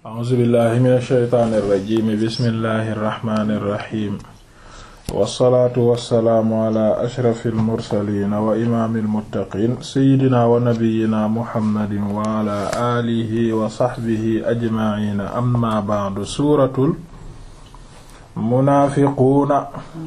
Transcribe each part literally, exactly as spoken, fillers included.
a'uuzu billahi mina shaytaani rajiim bismillahi rahmaani rahiim wassalaatu wassalaamu ala ashrafil mursaliin wa imaamil muttaqiin sayyidina wa nabiyyina muhammadin wa ala aalihi wa sahbihi ajma'iin amma ba'du suuratul munaafiquuna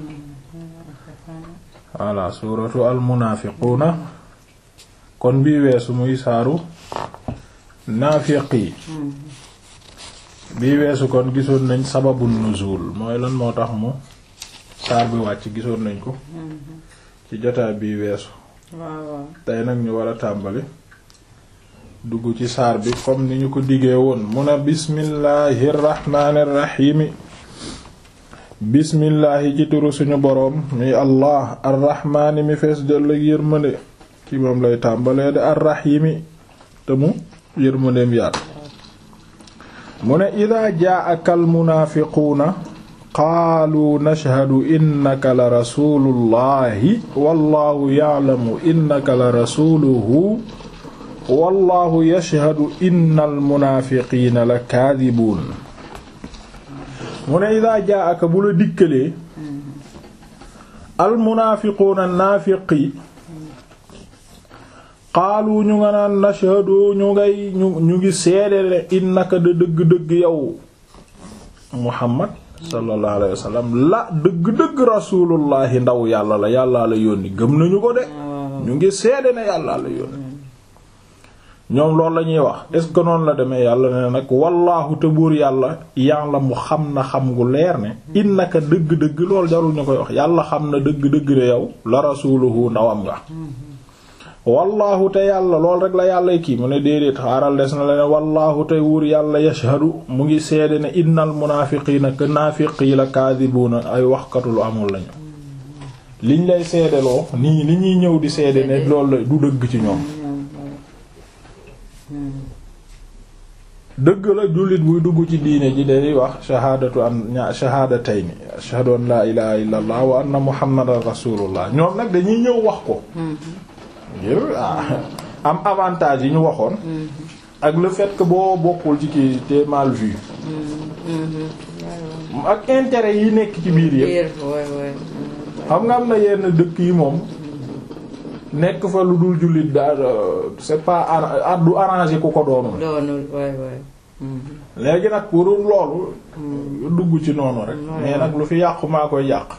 wala suuratu al munaafiquuna kon bii weesu muy saaru naafiqi bii weesu kon gisoon nañ sababu nuzul mooy lan moo tax mu saar bi wàcc gisoon nañ ko ci jotaay bii weesu waaw tey nag ñu war a tàmbali dugg ci saar bi comme ni ñu ko diggee woon mu ne bismillahir rahmanir rahim bismillahi ci turu suñu boroom mi allah arrahmaani mi fees jël ak yërmande ci moom lay tàmbalee de arrahimi te mu yërmandeem yaat mu ne idaa jaa'aka almunaafiquuna qaalu nashhadu innaka la rasuulullahi wallahu ya'lamu innaka la rasuuluhu wallahu yashhadu innal munaafiqiina la kaadibuun mu ne idaa jaa'aka bu la dikkalee almunaafiquuna naafiqi xaalu ñu nga naan nashhadu ñu ngay ñu ñu ngi seedele innaka da dëgg-dëgg yow muhammad sallallahu alayhi wa sallam la dëgg-dëgg rasulullahi ndaw yàlla la yàllaa la yónni gëm nañu ko de ñu ngi seede ne yàllaa la yónni ñoom loolu la ñuy wax est-ce que noonu la demee yàlla ne nag wallaahu te buur yàlla yàlla mu xam na xam gu leer ne innaka dëgg-dëgg loolu jarul ñu koy wax yàlla xam na dëgg-dëgg ne yow la rasuluhu ndawam nga wallaahu te yàlla lool rek la yàlla kii mu ne déedéet xaaral des na la ne wallaahu te wuur yàlla yashhadu mu ngi seede ne innal munaafiqiina ka naafiqi la kaadibuuna ay waxkatu lu amul lañu liñ lay seedeloo nii li ñuy ñëw di seede ne loolu du dëgg ci ñoom dëgg la jullit buy dugg ci diine ji day wax shahaadatu an ña shahaadatayni ashhadu an laa ilaaha illallah wa anna muhammadan rasulullah ñoom nag dañuy ñëw wax ko ngir am avantage yi ñu waxoon ak le fait que boo bokkul ci kii te mal vu ak intérêt yi nekk ci biir yëpp xam nga am na yenn dëkk yi moom nekk fa lu dul jullit daal c'est pas du arrangé ku ko doonul léegi nag pour loolu dugg ci noonu rek mais nag lu fi yàqu maa koy yàq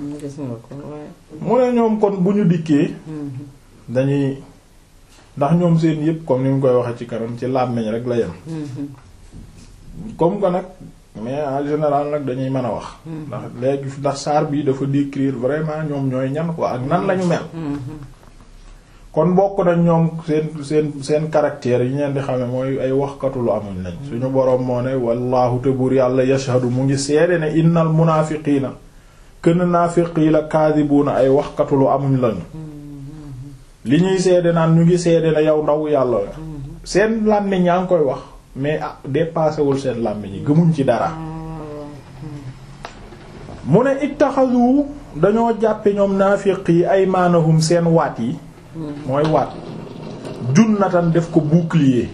mu ne ñoom kon bu ñu dikkee dañuy ndax ñoom seen yëpp comme ni mu koy waxee ci kanam ci làmmiñ rek la yem comme que nag mais en général nag dañuy mën a wax ndax léegi ndax saar bii dafa décrire vraiment ñoom ñooy ñan quoi ak nan lañu mel kon bokk nañ ñoom seen seen seen caractère yi ñu leen di xame mooy ay waxkatu lu amuñ lañ suñu boroom moo ne wallaahu te buur yàlla yashhadu mu ngi seede ne innal munaafiqiina kën naafiqi la kaadibuuna ay waxkatu lu amuñ lañu li ñuy seede naan ñu ngi seede na yow ndaw yàlla la seen làmmiñ yaa ngi koy wax mais ah dépassé wul seen làmmiñ yi gëmuñ ci dara mu ne ittaxazu dañoo jàppe ñoom naafiq yi ay maanahum seen waat yi mooy waat junnatan def ko bouclier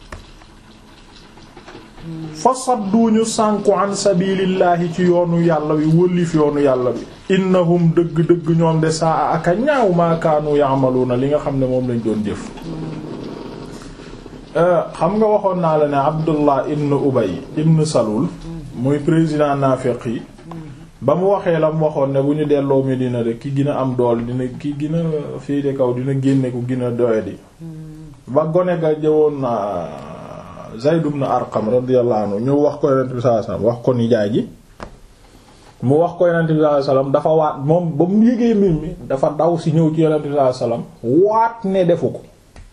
fa sadduñu sànku an sabilillahi ci yoonu yàlla wi wëllif yoonu yàlla bi innahum dëgg-dëgg ñoom de saa aka ñaaw maakaanu ya'maluna li nga xam ne moom lañ doon jëf xam nga waxoon naa la ne Abdullah ibn Ubay ibn Salul muy président naafiq yi ba mu waxee la mu waxoon ne bu ñu delloo Medina de ki gën a am dool dina ki gën a féete kaw dina génne ku gën a doyadi ba gone ga jëwoon Zayd ibn Arqam radiyallahu anhu ñu wax ko Yonent bi sallallahu alayhi wasallam wax ko nijaay ji mu wax ko Yonent bi sallallahu alayhi wasallam dafa waat moom ba mu yégee mbir mi dafa daw si ñëw ci Yonent bi sallallahu alayhi wasallam waat ne defu ko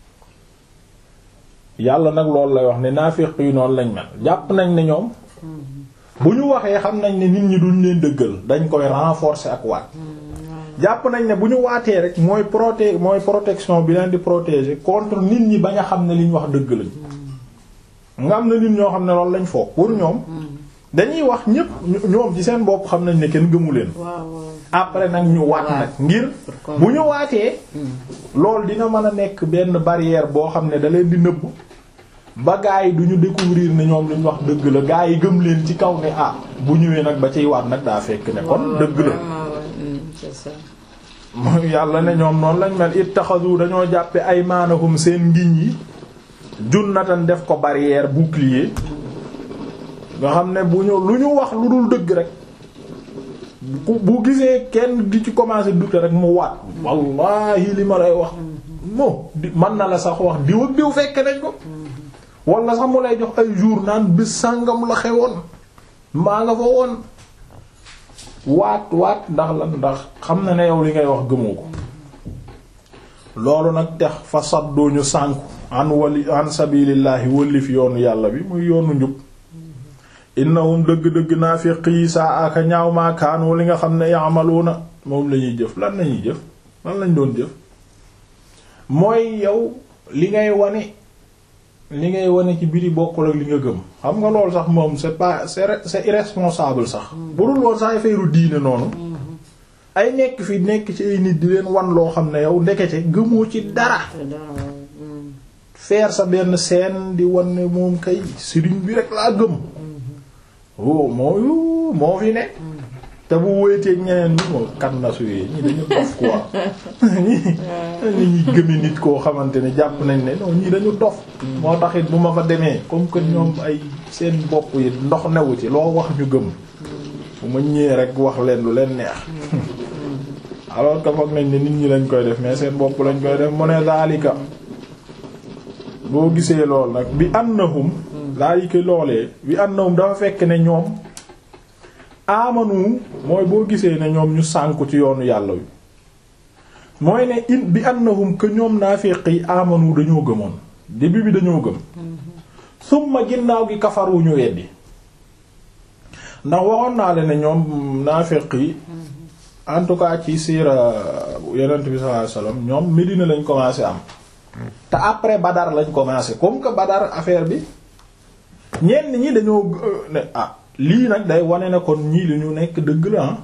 yàlla nag loolu lay wax ne naafiq yi noonu lañ mel jàpp nañ ne ñoom bu ñu waxee xam nañ ne nit ñi duñ leen dëggal dañ koy renforcer ak waat jàpp nañ ne bu ñu waatee rek mooy proté mooy protection bi leen di protéger contre nit ñi bañ a xam ne li ñu wax dëgg lañ nga am na nit ñoo xam ne loolu lañ foog pour ñoom dañuy wax ñépp ñoom ci seen bopp xam nañ ne kenn gëmu leen après nag ñu waat nag ngir bu ñu waatee loolu dina mën a nekk benn barrière boo xam ne da leen di nëbb ba gaa yi du ñu découvrir ne ñoom li ñu wax dëgg la gaa yi gëm leen ci kaw ne ah bu ñëwee nag ba ciy waat nag daa fekk ne kon dëgg la. c'est ça. mooy yàlla ne ñoom noonu lañ mel ittaxadu dañoo jàppe aymaanahum seen ngiñ yi junnatan def ko barrière bouclier nga xam ne bu ñu lu ñu wax lu dul dëgg rek bu bu gisee kenn di ci commencer douter rek mu waat wallahi li ma lay wax mo di mën na la sax wax diw ak diw fekk nañ ko wala sax mu lay jox ay jour naan bis sàngam la xewoon maa nga fa woon waat waat ndax lan ndax xam na ne yow li ngay wax gëmoo ko loolu nag tax fa saddoo ñu sànku an wali an sabilillahi wëllif yoonu yàlla bi muy yoonu njub innahum dëgg-dëgg naafiq yi saa aka ñaaw maakaanu li nga xam ne ya'maluna moom la ñuy jëf lan lañuy jëf lan lañ doon jëf mooy yow li ngay wane li ngay wane ci biti bokkul ak li nga gëm xam nga loolu sax moom c'est pas c'est c'est irresponsable sax bu dul woon sax ay fayru diine noonu ay nekk fi nekk ci ay nit di leen wan loo xam ne yow ndekete gëmoo ci dara faire sa benn scène di wan ne moom kay sëriñ bi rek laa gëm oh moo moo fi ne te bu wéeteeg ñeneen ñi moo kan na suyee ñi dañu dof quoi ñi ñi gëmi nit koo xamante ne jàpp nañ ne non ñii dañu dof moo taxit bu ma fa demee comme que ñoom ay seen bopp yi ndox newu ci loo wax ñu gëm bu ma ñëwee rek wax leen lu leen neex alors que foog nañ ne nit ñi lañ koy def mais seen bopp lañ koy def mu ne daalika boo gisee lool nag bi annahum daalika loolee bi annahum dafa fekk ne ñoom amanu mooy boo gisee ne ñoom ñu sànku ci yoonu yàlla wi mooy ne in bi annahum que ñoom naafiq yi amanu dañoo gëmoon début bi dañoo gëm summa ginnaaw gi kafaru ñu weddi ndax waxoon naa leen ne ñoom naafiq yi en tout cas ci siira yonent bi sallallahu alayhi wasallam ñoom Médina lañ commencé am te après Badar lañ commencé comme que Badar affaire bi ñenn ñi dañoo ne ah lii nag day wane ne kon ñii li ñu nekk dëgg la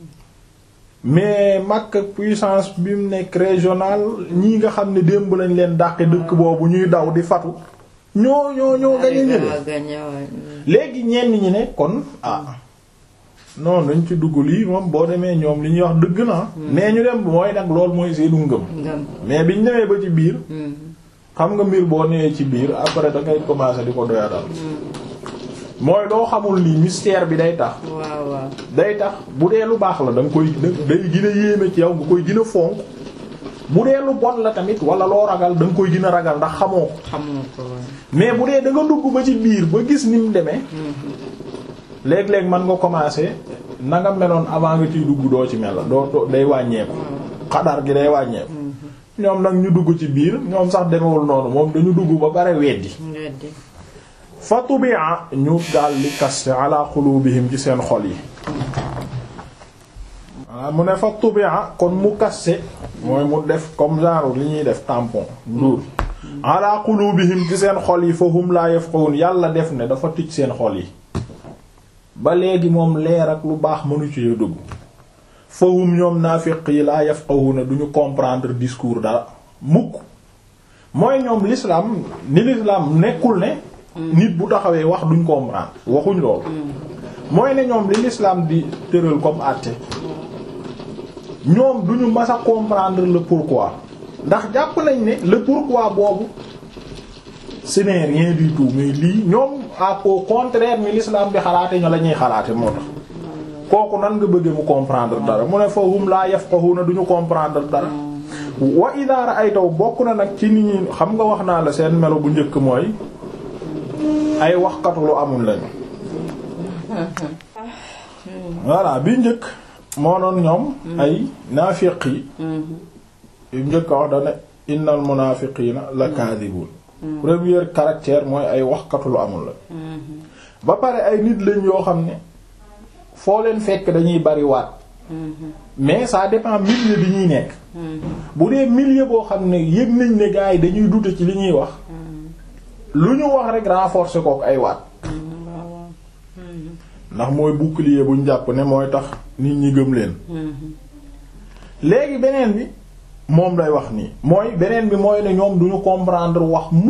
mais Makka puissance bi mu nekk régional ñii nga xam ne démb lañ leen dàqe dëkk boobu ñuy daw di fatu ñoo ñoo ñoo gañe ñële léegi ñenn ñi ne kon ah non dañ ci dugg lii moom boo demee ñoom li ñuy wax dëgg na mais ñu dem mooy nag loolu mooy seenu ngëm mais biñ demee ba ci biir xam nga mbir boo newee ci biir après da ngay commencer di ko doyadal mooy loo xamul nii mystère bi day tax waaw waaw day tax bu dee lu baax la da nga koy day gën a yéeme ci yow nga koy gën a fonk bu dee lu bon la tamit wala loo ragal da nga koy gën a ragal ndax xamoo ko xamoo ko mais bu dee da nga dugg ba ci biir ba gis ni mu demee léeg-léeg mën nga commencer na nga meloon avant nga ciy dugg doo ci mel la doo day wàññeeku xadar gi day wàññeeku ñoom nag ñu dugg ci biir ñoom sax demewul noonu moom dañu dugg ba bare weddi fa tubi'a ñu daal di kaste ala qulubihim ci seen xol yi waaw mu ne fa tubi'a kon mu kaste mooy mu def comme genre li ñuy def tampon nduur ala qulubihim ci seen xol yi fa hum la yafqahun yàlla def ne dafa tëj seen xol yi ba léegi moom leer ak lu baax mënu ci dugg fa hum ñoom naafiq yi la yafqahuna duñu comprendre discours dara mukk mooy ñoom l'islam ni l'islam nekkul ne nit bu taxawee wax duñ comprendre waxuñ loolu mooy ne ñoom li l'islam di tëral comme àtte ñoom duñu mas a comprendre le pourquoi ndax jàpp nañ ne le pourquoi boobu ce n'est rien du tout mais lii ñoom à au contraire ni l'islam bi xalaate ñoo la ñuy xalaate moo tax kooku nan nga bëggee mu comprendre dara mu ne fa hum laa yafqahuna duñu comprendre dara wa idha ra'aytaw bokk na nag ci nit ñi xam nga wax naa la seen melo bu njëkk mooy ay waxkatu lu amul lañu voilà bi njëkk moo doon ñoom ay naafiq yi yu njëkk a wax dana innal munaafiqiina la kaadibuun premier caractère mooy ay waxkatu lu amul la ba pare ay nit lañ yoo xam ne foo leen fekk dañuy bari waat mais ça dépend milieu bi ñuy nekk bu dee milieu boo xam ne yëg nañ ne gars yi dañuy dute ci li ñuy wax lu ñu wax rek renforcer kook ay waat ndax mooy bouclier buñ jàpp ne mooy tax nit ñi gëm leen léegi beneen bi moom lay wax nii mooy beneen bi mooy ne ñoom duñu comprendre wax mukk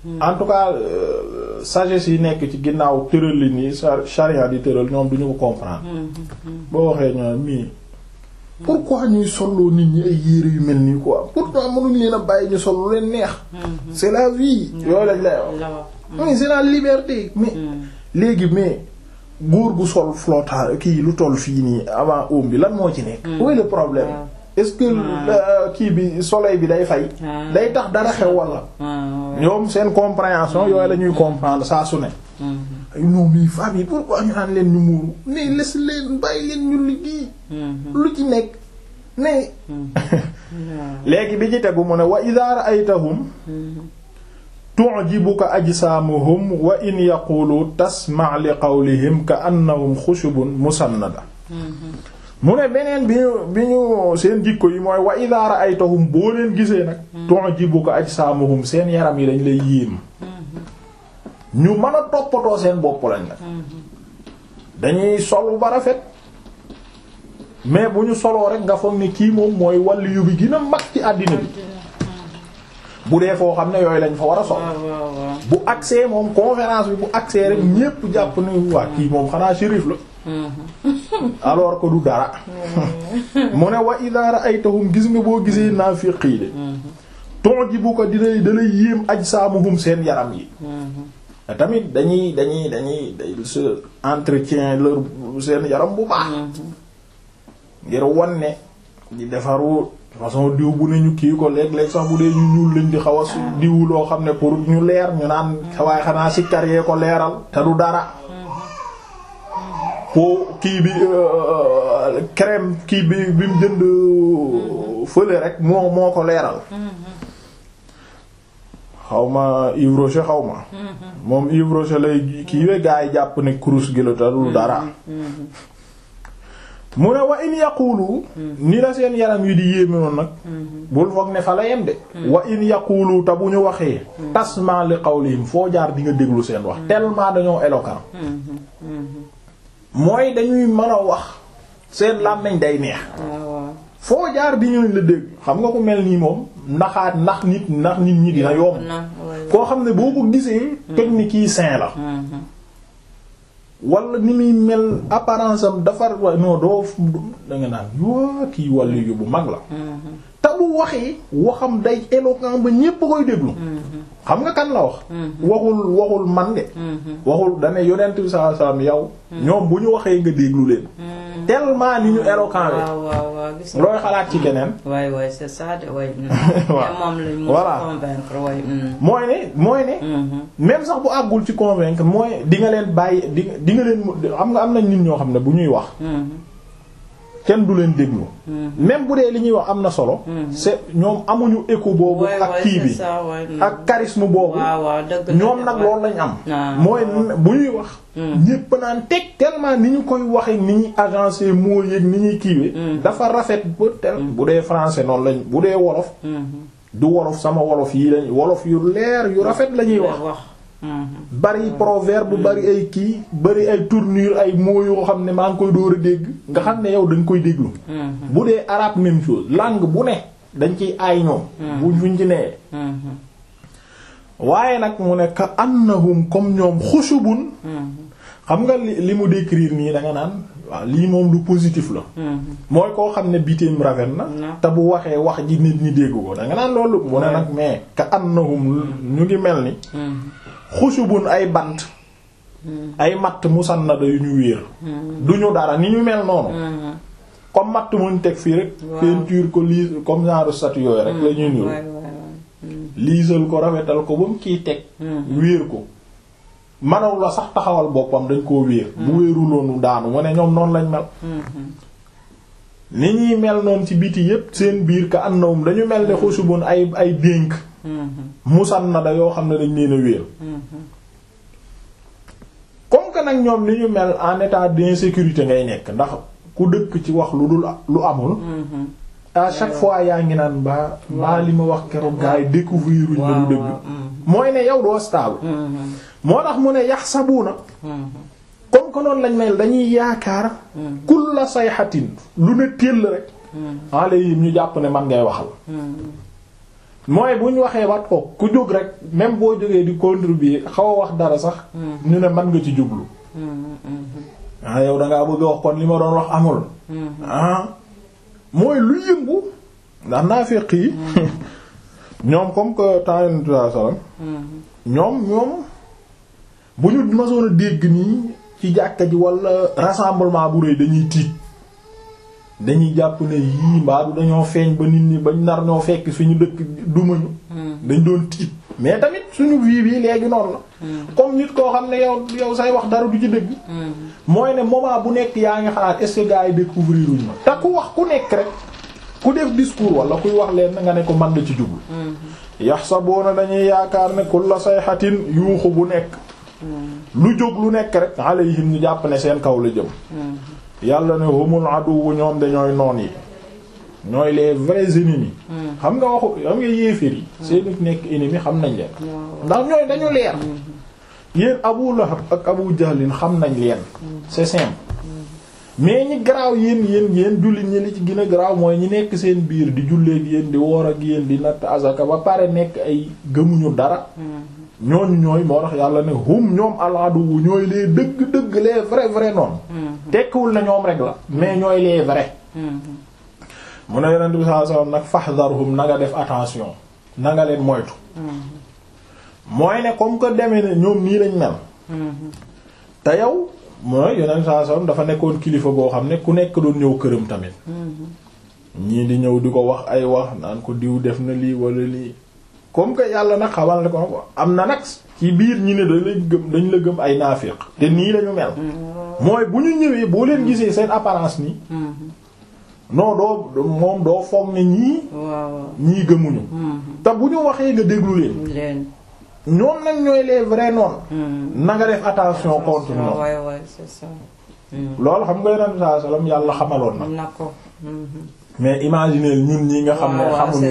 en tout cas euh, sagesse yi nekk ci ginnaaw tëralin yi charia di tëral ñoom duñu ko comprendre. boo waxee ñoom mii pourquoi ñuy solloo nit ñi ay yére yu mel nii quoi pourquoi mënuñ leen a bàyyi ñu sol lu leen neex. c'est la vie. yooyu lañ lay wax. mais c'est la liberté. mais léegi mais góor gu sol flottant kii lu toll fii nii avant oom bi lan moo ci nekk. où est le problème. est-ce que kii bi soleil bi day fay. day tax dara xew wala. ñoom seen compréhension yooyu la ñuy comprendre saa su ne. non mais femmes yi pourquoi ñu naan leen ñu muuru mais laisse leen bàyyi leen ñu liggéey. lu ci nekk mais. léegi bi ci tegu mu ne wa idha ra'aytahum tu'jibuka ajsamuhum wa in yaqulu tasma' li qawlihim ka annahum khushubun musannada. mu ne beneen bi ñu bi ñu seen jikko yi mooy wa idha ra'aytahum boo leen gisee nag. tu'jibuka ajsamuhum seen yaram yi dañ lay yéem. ñu mën a toppatoo seen bopp lañ nag. dañuy sol ba rafet mais bu ñu soloo rek nga foog ni kii moom mooy waliyu bi gën a mag ci àddina bi. bu dee foo xam ne yooyu lañ fa war a sol. bu accès moom conférence bi bu accès rek ñépp jàpp ni waa kii moom xanaa shérif la. alors que du dara. mu ne wa idha ra'aytahum gis nga boo gisee naafiqi de. tu'jibuka dinay dalay yéem ajsaamuhum seen yaram yi. tamit dañuy dañuy dañuy day se entretien leur seen yaram bu baax. ngir won ne di defaru façon diw bu ne ñu kii ko léeg-léeg sax bu dee ñu ñuul lañ di xaw a su diw loo xam ne pour ñu leer ñu naan waaye xanaa sikkar yee ko leeral te du dara. po kii bi crème kii bi bi mu jënd fële rek moo moo ko leeral. xaw ma Yves Rocher xaw ma. moom Yves Rocher lay kii we gaa yi jàpp ne kurus gi la te du dara. mu ne wa in yaqulu ni la seen yaram yi di yéeme noonu nag. bul foog ne fa la yem de. wa in yaqulu te bu ñu waxee. tasma li qawlihim foo jaar di nga déglu seen wax. tellement dañoo éloquent. mooy dañuy mën a wax seen làmmiñ day neex. foo jaar di ñu la dégg xam nga ko mel nii moom ndaxaat ndax nit ndax nit ñi dina yomb. koo xam ne boo ko gisee. technique yi sain la. wala ni muy mel apparence am dafa wa non doo da nga naan yoo kii wàllu yu bu mag la. te bu waxee waxam day éloquent ba ñépp koy déglu. xam nga kan la wax. waxul waxul man de. waxul dane yonent bi sallallahu alayhi wasallam yow. ñoom bu ñu waxee nga déglu leen. tellement ni ñu éloquent bi. waaw waaw waaw gis looy xalaat ci keneen. waay waay c'est ça de waay. waaw moom la ñu voilà convaincre waay. mooy ne mooy ne. même sax bu àggul ci convaincre mooy di nga leen bàyyi di di nga leen xam nga am nañ nit ñoo xam ne bu ñuy wax. kenn du leen déglu. même bu dee li ñuy wax am na solo. c'est ñoom amuñu écho boobu. ak kii bi ak charisme boobu. ñoom nag loolu lañ am. mooy bu ñuy wax. ñépp naan teg tellement ni ñu koy waxee ni ñuy agencé moo yëg ni ñuy kiiwee. dafa rafet ba tel bu dee français noonu lañ bu dee wolof. du wolof sama wolof yi lañ wolof yu leer yu rafet la ñuy wax. bari proverbe bari ay kii bari ay tournure ay mots yoo xam ne maa ngi koy door a dégg nga xam ne yow dañ koy déglu. bu dee arabe même chose langue bu ne dañ ciy aay ñoom. buñ fuñ ci nee. waaye nag mu ne ka annahum comme ñoom xushubun. xam nga li li mu décrire nii da nga naan waaw lii moom lu positif la. mooy koo xam ne bitim rafet na. te bu waxee wax ji nit ñi dégg ko da nga naan loolu. mu ne nag mais ka annahum ñu ngi mel ni. xushubun ay bant. ay matt musannada yu ñu wéer. duñu dara ni ñu mel noonu. comme matt muñ teg fii rek. peinture ko lii comme genre statue yooyu rek la ñuy ñëw. liisal ko rafetal ko ba mu kiy teg. wéer ko. manaw la sax taxawal boppam dañ koo wéer. bu wéeruloonu daanu mu ne ñoom noonu lañ mel. ni ñuy mel noonu ci biti yépp seen biir ka annawum dañu mel ne xushubun ay ay dénk. musannada yoo xam ne dañ leen a wéer. comme que nag ñoom ni ñu mel en état d'insécurité ngay nekk ndax ku dëkk ci wax lu dul lu amul. à chaque fois yaa ngi naan ba ba li ma wax keroog gars yi découvrir uñ la lu dëgg. mooy ne yow doo stable. moo tax mu ne yaxsabuuna. comme que noonu lañ mel dañuy yaakaar. kulla sayhatin lu ne téel rek. alayhim ñu jàpp ne man ngay waxal. mooy bu ñu waxee wat ko ku jóg rek même boo jógee di contribuer xaw a wax dara sax ñu ne mën nga ci jublu ah yow dangaa bëgg a wax kon li ma doon wax amul ah mooy lu yëngu ndax naafiq yi ñoom comme que temps yonent sallallahu alayhi wasallam ñoom ñoom bu ñu masoon a dégg nii ci jàkka ji wala rassemblement bu rëy dañuy tiit dañuy jàpp ne yii mbaadu dañoo feeñ ba nit ñi bañ nar ñoo fekk fi ñu dëkk dumañu dañ doon tiit mais tamit suñu vie bi léegi noonu la comme nit koo xam ne yow yow say wax dara du ci dëgg mooy ne moment bu nekk yaa ngi xalaat est-ce que gars yi découvrir uñ ma te ku wax ku nekk rek ku def discours wala kuy wax leen nga ne ko man la ci jublu yaxsabuuna dañuy yaakaar ne kulla sayhatin yuuxu bu nekk lu jóg lu nekk rek alayhim ñu jàpp ne seen kaw la jëm yàlla ne humul aduwu ñoom dañooy noon yi ñooy les vrais ennemis xam nga waxu xam nga yéeféer yi seeni nekk ennemi xam nañ leen ndax ñooy dañu leer yéen Abu Lahab ak Abu Jahlin xam nañ leen c'est simple mais ñi garaaw yéen yéen yéen jullit ñi li ci gën a garaaw mooy ñi nekk seen biir di jullee ak yéen di woor ak yéen di natt azaka ba pare nekk ay gëmuñu dara ñooñu ñooy moo tax yàlla ne hum ñoom al-adu ñooy les dëgg-dëgg les vrais vrais noonu tekkiwul na ñoom rek la mais ñooy les vrais mu ne yonent bi sallallahu alayhi wasallam nag fahdharhum na nga def attention na nga leen moytu mooy ne comme que demee ne ñoom nii lañ mel te yow mooy yonent bi sallallahu alayhi wasallam dafa nekkoon kilifa boo xam ne ku nekk doon ñëw këram tamit ñii di ñëw di ko wax ay wax naan ko diw def na lii wala lii comme que yàlla nag xamal ne ko am na nag ci biir ñi ne dañ la gëm dañ la gëm ay naafiq te nii lañu mel mooy bu ñu ñëwee boo leen gisee seen apparence nii non doo moom doo foog ne ñii ñii gëmuñu te bu ñu waxee nga déglu leen ñoom nag ñooy les vrais noonu na nga def attention contre ñoom loolu xam nga yonent bi sallallahu alayhi wasallam yàlla xamaloon na mais imaginez ñun ñi nga xam ne xamuñu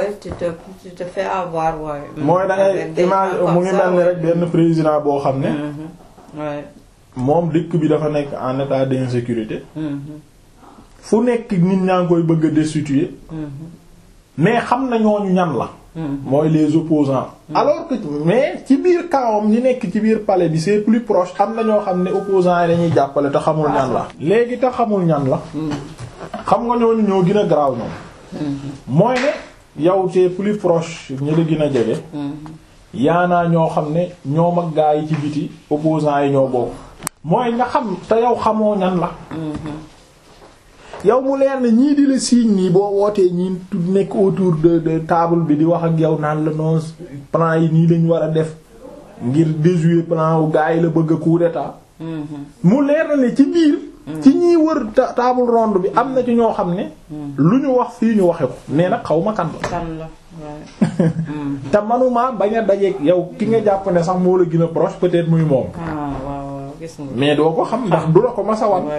yooyu mooy da ngay imagine mu ngi mel ni rek benn président boo xam ne moom dëkk bi dafa nekk en état d'insécurité fu nekk nit ñaa ngi koy bëgg a destituer mais xam na ñooñu ñan la mooy les opposants alors que mais ci biir kawam ñi nekk ci biir palais bi c'est plus proche xam na ñoo xam ne opposants yi dañuy jàppale te xamul ñan la léegi te xamul ñan la xam nga ñooñu ñoo gën a garaaw ñoom mooy ne yow c'est plus proche ñi la gën a jege yaanaa ñoo xam ne ñoom ak gaa yi ci biti opposants yi ñoo bokk mooy nga xam te yow xamoo ñan la yow mu leer na ñii di la signe nii boo wootee ñii nekk autour de de table bi di wax ak yow naan la non plan yi nii lañ war a def ngir déjouer plan wu gaa yi la bëgg a coup d'état mu leer na ne ci biir ci ñiy wër table ronde bi am na ci ñoo xam ne lu ñu wax fii ñu waxe ko mais nag xaw ma kan la te manuma bañ a dajeeg yow ki nga jàpp ne sax moo la gën a proche peut-être muy moom mais doo ko xam ndax du la ko masa wan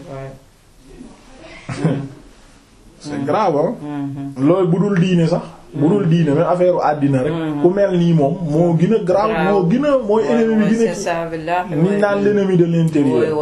c'est grave loolu bu dul diine sax bu dul diine même affaire àddina rek ku mel nii moom moo gën a grave moo gën a mooy ennemi bi gën a niñ naan l'ennemi de l'intérieur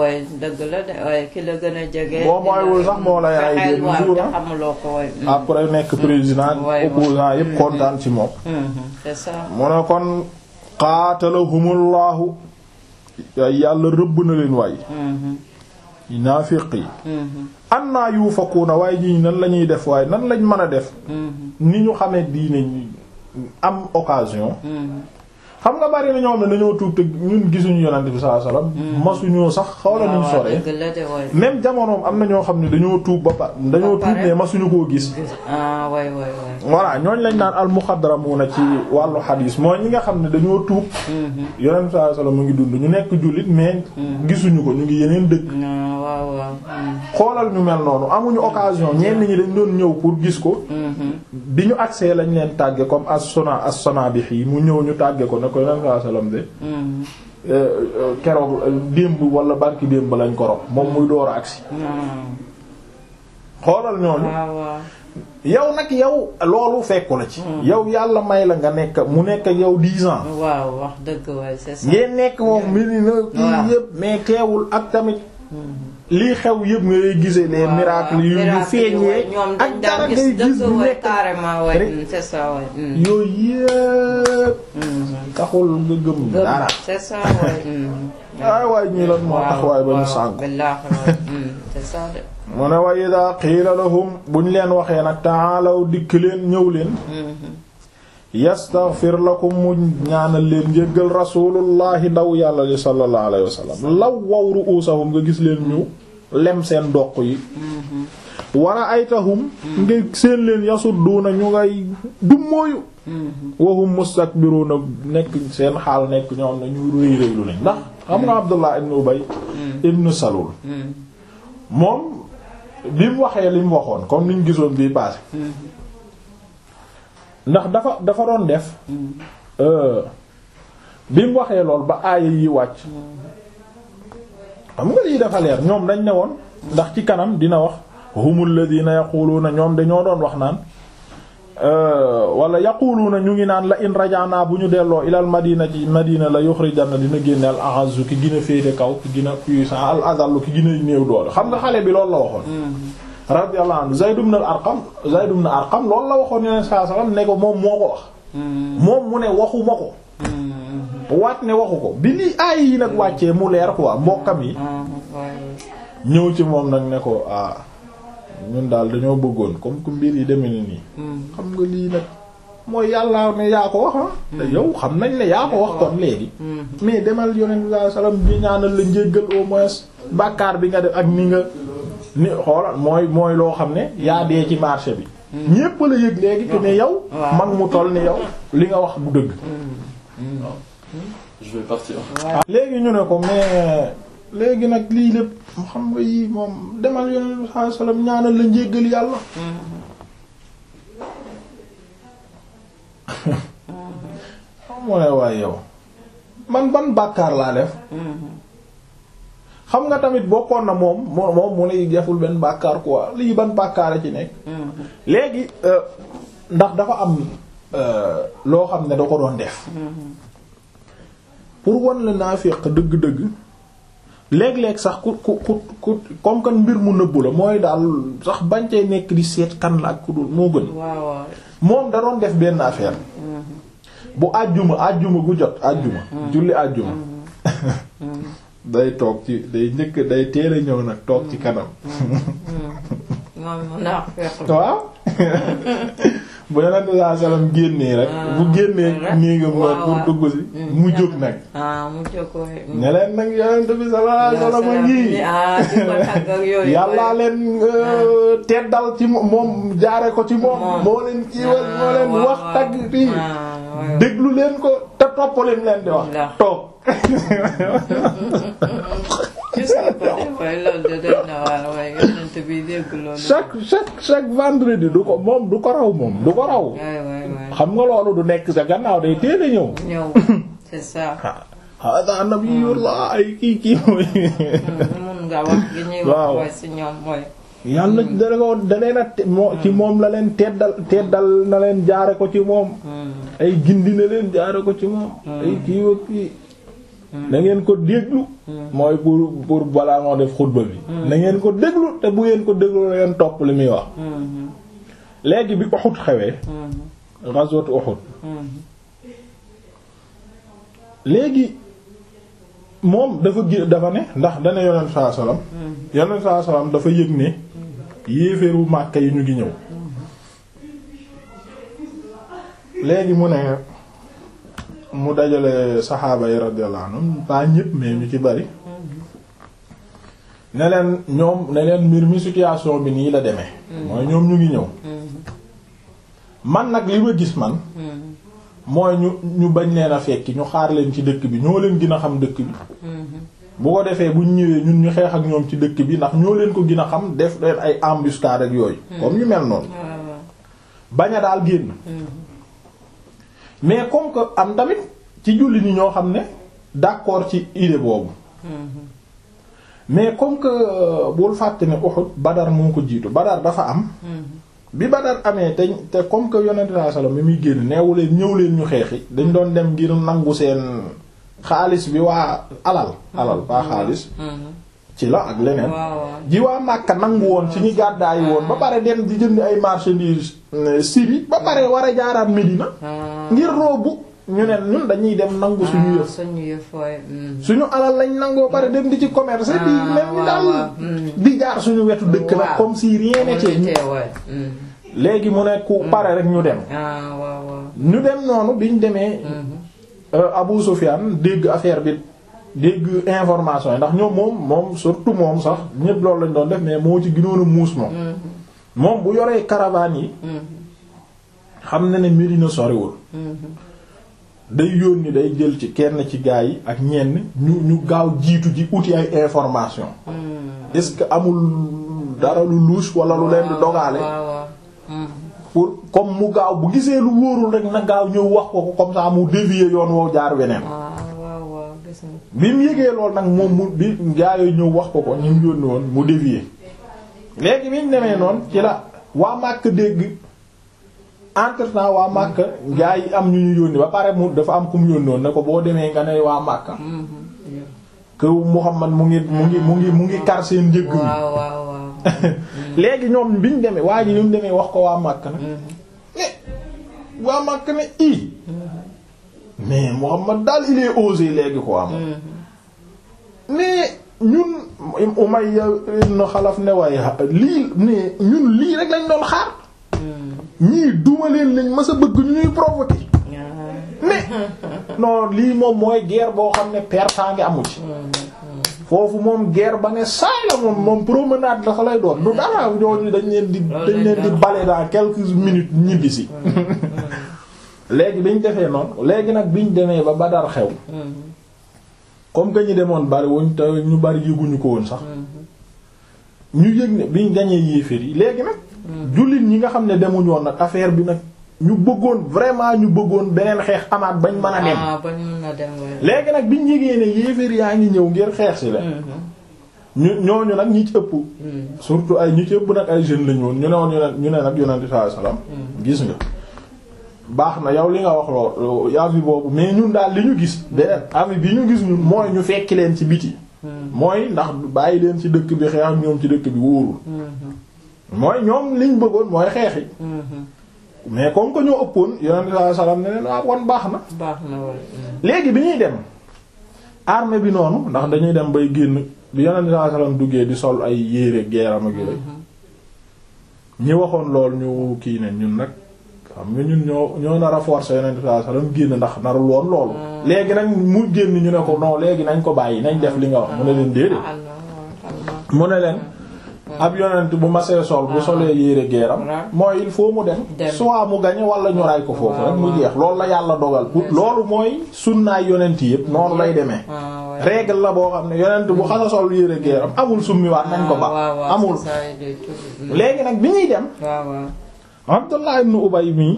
boo mooywul sax moo la yaay benn jour après nekk président opposant yépp kontaan ci moom mu ne kon qaatalahumullahu yàlla rëbb na leen waay naafiq yi annaa yufakuuna waaye ñii nan la ñuy def waaye nan lañ mën a def ni ñu xamee diine am occasion xam nga bari na ñoo xam ne dañoo tuub te ñun gisuñu yonent bi sallallahu alayhi wasallam masuñoo sax xawla nuñ soree même jamonoom am na ñoo xam ne dañoo tuub ba pare dañoo tuub ne masuñu koo gis voilà ñooñ lañ naan al muxadramuuna ci wàllu xadiis mooy ñi nga xam ne dañoo tuub yonent bi sallallahu alayhi wasallam mu ngi dund ñu nekk jullit mais gisuñu ko ñu ngi yeneen dëkk xoolal ñu mel noonu amuñu occasion ñenn ñi dañ doon ñëw pour gis ko bi ñu agsee lañ leen tàgge comme as-sona as-Sanaabihi mu ñëw ñu tàgge ko ne ko yonent sallallahu alayhi wasallam de keroog démb wala barki démb lañ ko rob moom muy door a agsi xoolal ñooñu yow nag yow loolu fekku la ci yow yàlla may la nga nekk mu nekk yow dix ans waaw wax dëgg waay c'est ça ngeen nekk moom mi na kii yëpp mais teewul ak tamit lii xew yëpp ngay gisee les miracles yu ñu feeñee ak dara ngay gis bu nekk carrément ouais c'est ça ouais. yooyu yëpp taxul nga gëm dara c'est ça ouais. waay waay ñii lan moo tax waay ba ñu sànk c'est ça de mu ne wa ida qiila lahum buñ leen waxee nag taalaw dikk leen ñëw leen yastaghfir lakum mu ñaanal leen njéggal rasulullahi ndaw yàlla li sallallahu alayhi wa sallam law waw ru'usahum nga gis leen ñu lem seen doq yi wara aytahum nga seen leen yasudduuna ñu ngay dummóoyu wahum mustakbiruna nekk seen xaal nekk ñoom na ñu rëy rëylu lañ ndax xam nga Abdullah ibn Ubay ibn Salul moom bi mu waxee li mu waxoon comme niñ gisoon bii passé ndax dafa dafa doon def bi mu waxee lool ba aaya yi wàcc xam nga lii dafa leer ñoom dañ ne woon ndax ci kanam dina wax humul ladina yaquluuna ñoom dañoo doon wax naan wala yaquluuna ñu ngi naan la in rajaana bu ñu delloo ilal madina ci madina la yuxrijanna dina génneel a'azzu ki gën a féete kaw ki gën a puissant al azallu ki gën a néew doole xam nga xale bi loolu la waxoon radiyallahu anhu Zayd ibn al-Arqam Zayd ibn al-Arqam loolu la waxoon yeneen saa salaam ne ko moom moo ko wax moom mu ne waxuma ko waat ne waxu ko bi lii aay yi nag wàccee mu leer quoi mbokkam yi ñëw ci moom nag ne ko ah ñun daal dañoo bëggoon comme que mbir yi demee nii xam nga lii nag mooy yàlla ne yaa ko wax ah te yow xam nañ ne yaa ko wax kon léegi mais demal yonent bi salaam bi ñaanal la njéggal au moins bàkkaar bi nga def ak ni nga ni xoolal mooy mooy loo xam ne yaa dee ci marché bi ñépp la yëg léegi que ne yow mag mu toll ni yow li nga wax bu dëgg je vais partir. léegi ñu ne ko mais léegi nag lii lépp xam nga yi moom demal yonent bi sallallahu alayhi wasallam ñaanal la njéggal yàlla mu ne waaye yow man ban bàkkaar laa def xam nga tamit bokkoon na moom moom mu ne deful benn bàkkaar quoi lii ban bàkkaar a ci nekk léegi ndax dafa am loo xam ne da ko doon def pour wan la naafiq dëgg-dëgg léeg-léeg sax ku ku ku ku comme kan mbir mu nëbbu la mooy daal sax bañ cay nekk di seet kan la ak ku dul moo gën moom da doon def benn affaire bu àjjuma àjjuma gu jot àjjuma julli àjjuma day toog ci day njëkk day teel a ñëw nag toog ci kanam waaw bu Yonent bi sallallahu alayhi wasallam génnee rek bu génnee néegam nag pour dugg si mu jóg nag ne leen nag Yonent bi sallallahu alayhi wasallam ngi yàllaa leen teddal ci moom jaare ko ci moom moo leen kiiwal moo leen wax tagg tii déglu leen ko te topp leen leen di wax toog chaque chaque chaque vendredi du ko moom du ko raw moom du ko raw xam nga loolu du nekk sa gannaaw day teel a ñëw c'est ça hada nabiyullah ay kii kii mooy mun nga wax gi ñuy wax ci ñoom mooy yàlla dana ko danee na moo ci moom la leen teddal teddal na leen jaare ko ci moom ay gindi na leen jaare ko ci moom ay kii wa kii na ngeen ko déglu mooy pour pour balaa moo def xutba bi na ngeen ko déglu te bu ngeen ko déglu na ngeen topp li muy wax léegi bi Uhud xewee ghazwat Uhud léegi moom dafa gé dafa ne ndax dana yonent sallallahu alayhi wasallam yonent sallallahu alayhi wasallam dafa yëg ne yéeféeru Makka yi ñu ngi ñëw léegi mu ne mu dajale saxaaba yi radiyallahu anhum pas ñépp mais ñu ci bari ne leen ñoom ne leen mbir mi situation bi nii la demee mooy ñoom ñu ngi ñëw man nag li ma gis man mooy ñu ñu bañ leen a fekki ñu xaar leen ci dëkk bi ñoo leen gën a xam dëkk bi bu ko defee bu ñu ñëwee ñun ñu xeex ak ñoom ci dëkk bi ndax ñoo leen ko gën a xam def leen ay embuscade ak yooyu comme ñu mel noonu bañ a daal génn mais comme que am tamit ci julli ñi ñoo xam ne d'accord ci idée boobu mais comme que bul fàtte ne Uhud Badar moo ko jiitu Badar dafa am bi Badar amee te te comme que Yonent sallallahu alayhi wasallam mi muy génn neewu leen ñëw leen ñu xeexi dañ doon dem ngir nangu seen xaalis bi waa alal alal pas xaalis ci la ak leneen waaw ji waa Makka nangu woon ci ñi gàddaay woon ba pare dem di jënd ay marchandises Syrie ba pare war a jaaraat Médina ngir roobu ñu ne ñun dañuy dem nangu suñu yëf suñu yëf waay. suñu alal lañ nangoo pare dem di ci commerce di mel ni daal di jaar suñu wetu dëkk nag comme si rien n'était léegi mu ne ku pare rek ñu dem ah waaw waaw. ñu dem noonu biñ demee Abu Sufyan dégg affaire bi dégg information yi ndax ñoom moom moom surtout moom sax ñépp loolu lañ doon def mais moo ci gënoon a muus moom moom bu yoree caravane yi xam na ne Médina soriwul day yónni day jël ci kenn ci gaa yi ak ñenn ñu ñu gaaw jiitu ji uti ay information est-ce que amul dara lu louche wala lu leen di dogaale pour comme mu gaaw bu gisee lu wóorul rek na gaaw ñëw wax ko ko comme ça mu dévier yoon woo jaar weneen bi mu yëgee lool nag moom mu bi gaa yooyu ñëw wax ko ko ñu mu yónni woon mu dévier léegi bi ñu demee noonu ci la waa Makka dégg entre temps waa Makka gaa yi am ñu ñu yónni ba pare mu dafa am ku mu yónni woon ne ko boo demee nga ne waa Makka que Muhammad mu ngi mu ngi mu ngi mu ngi kar seen njëgg mi léegi ñoom bi ñu demee waa ji ñu demee wax ko waa Makka nag ne waa Makka ne i mais Muhammad daal il est osé léegi ko am mais ñun Umayya ibn Xalaf ne waaye lii mais ñun lii rek lañ doon xaar ñii duma leen lañ mës a bëgg ñu ñuy provoquer mais non lii moom mooy guerre boo xam ne perte ngi amu ci foofu moom guerre ba ne saay la moom moom promenade dafa lay doon du dara ñooñu dañ leen di dañ leen di bale dans quelques minutes ñibbisi léegi biñ defee noonu léegi nag biñ demee ba Badar xew comme que ñu demoon bari wuñ te ñu bari yëguñu ko woon sax ñu yëg ne biñ gañee yéeféer yi léegi nag jullit ñi nga xam ne demuñu woon nag affaire bi nag ñu bëggoon vraiment ñu bëggoon beneen xeex amaat bañ mën a dem bañ mën a dem léegi nag biñ yëgee ne yéeféer yaa ngi ñëw ngir xeex si la ñu ñooñu nag ñi ci ëpp surtout ay ñi ci ëpp nag ay jeunes lañu woon ñu ne woon ñu ne nag yonent sallallahu alayhi wasallam gis nga baax na yow li nga wax loolu avis boobu mais ñun daal li ñu gis beneen avis bi ñu gis ñun mooy ñu fekki leen ci biti mooy ndax bàyyi leen ci dëkk bi xeex ak ñoom ci dëkk bi wóorul mooy ñoom liñ bëggoon mooy xeex yi mais comme que ñoo ëppoon yonent sallallahu alayhi wasallam ne leen waa kon baax na baax na léegi bi ñuy dem armée bi noonu ndax dañuy dem bay génn bi yonent sallallahu alayhi wasallam duggee di sol ay yére geeram ak yooyu ñi waxoon lool ñu kii ne ñun nag xam nga ñun ñoo ñoo nar a forcer yonent sallallahu alayhi wasallam génn ndax narul woon loolu léegi nag mu génn ñu ne ko non léegi nañ ko bàyyi nañ def li nga wax mu ne leen déedéet mu ne leen ab yonent bu masee sol bu solee yére geeram mooy il faut mu dem soit mu gañe wala ñu ray ko foofu rek mu jeex loolu la yàlla dogal pour loolu mooy sunnaay yonent yëpp noonu lay demee règle la boo xam ne yonent bu xasa sol yére geeram amul summiwaat nañ ko ba amul léegi nag bi ñuy dem Abdullah ibn Ubay mi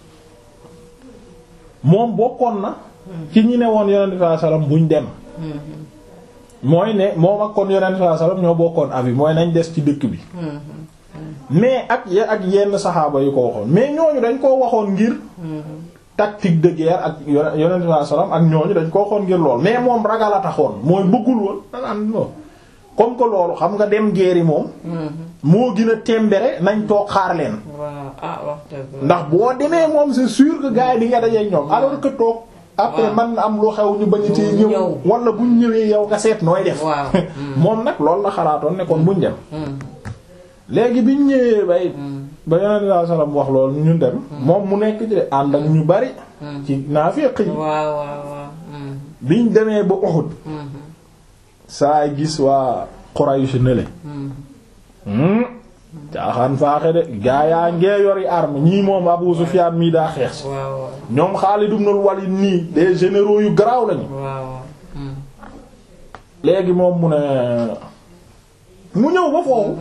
moom bokkoon na ci ñi ne woon yonent sallallahu alayhi wasallam buñ dem mooy ne moom ak kon yonent sallallahu alayhi wasallam ñoo bokkoon avis mooy nañ des ci dëkk bi mais ak ak yenn saxaaba yu ko waxoon mais ñooñu dañ koo waxoon ngir tactique de guerre ak yonent sallallahu alayhi wasallam ak ñooñu dañ koo waxoon ngir lool mais moom ragal a taxoon mooy bëggul woon danaan non comme que loolu xam nga dem guerre yi moom moo gën a témbere nañ toog xaar leen ndax boo demee moom c'est sûr que gars yi di nga dajeek ñoom alors que toog après man am lu xew ñu bañ ci ñëw wala buñ ñëwee yow nga seet nooy def moom nag loolu la xalaatoon ne kon buñ dem léegi biñ ñëwee bay ba yonent sallallahu alayhi wasallam wax loolu ñu dem moom mu nekk ci ànd ak ñu bari ci naafiq yi biñ demee ba Uhud saa gis waa Quraysh nele caaxaan faaxe de gaa yaa ngee yori arme ñii moom Abu Sufyan mii daa xeex si ñoom Xaalid ibn Walid nii des généraux yu garaaw lañu léegi moom mu ne mu ñëw ba foofu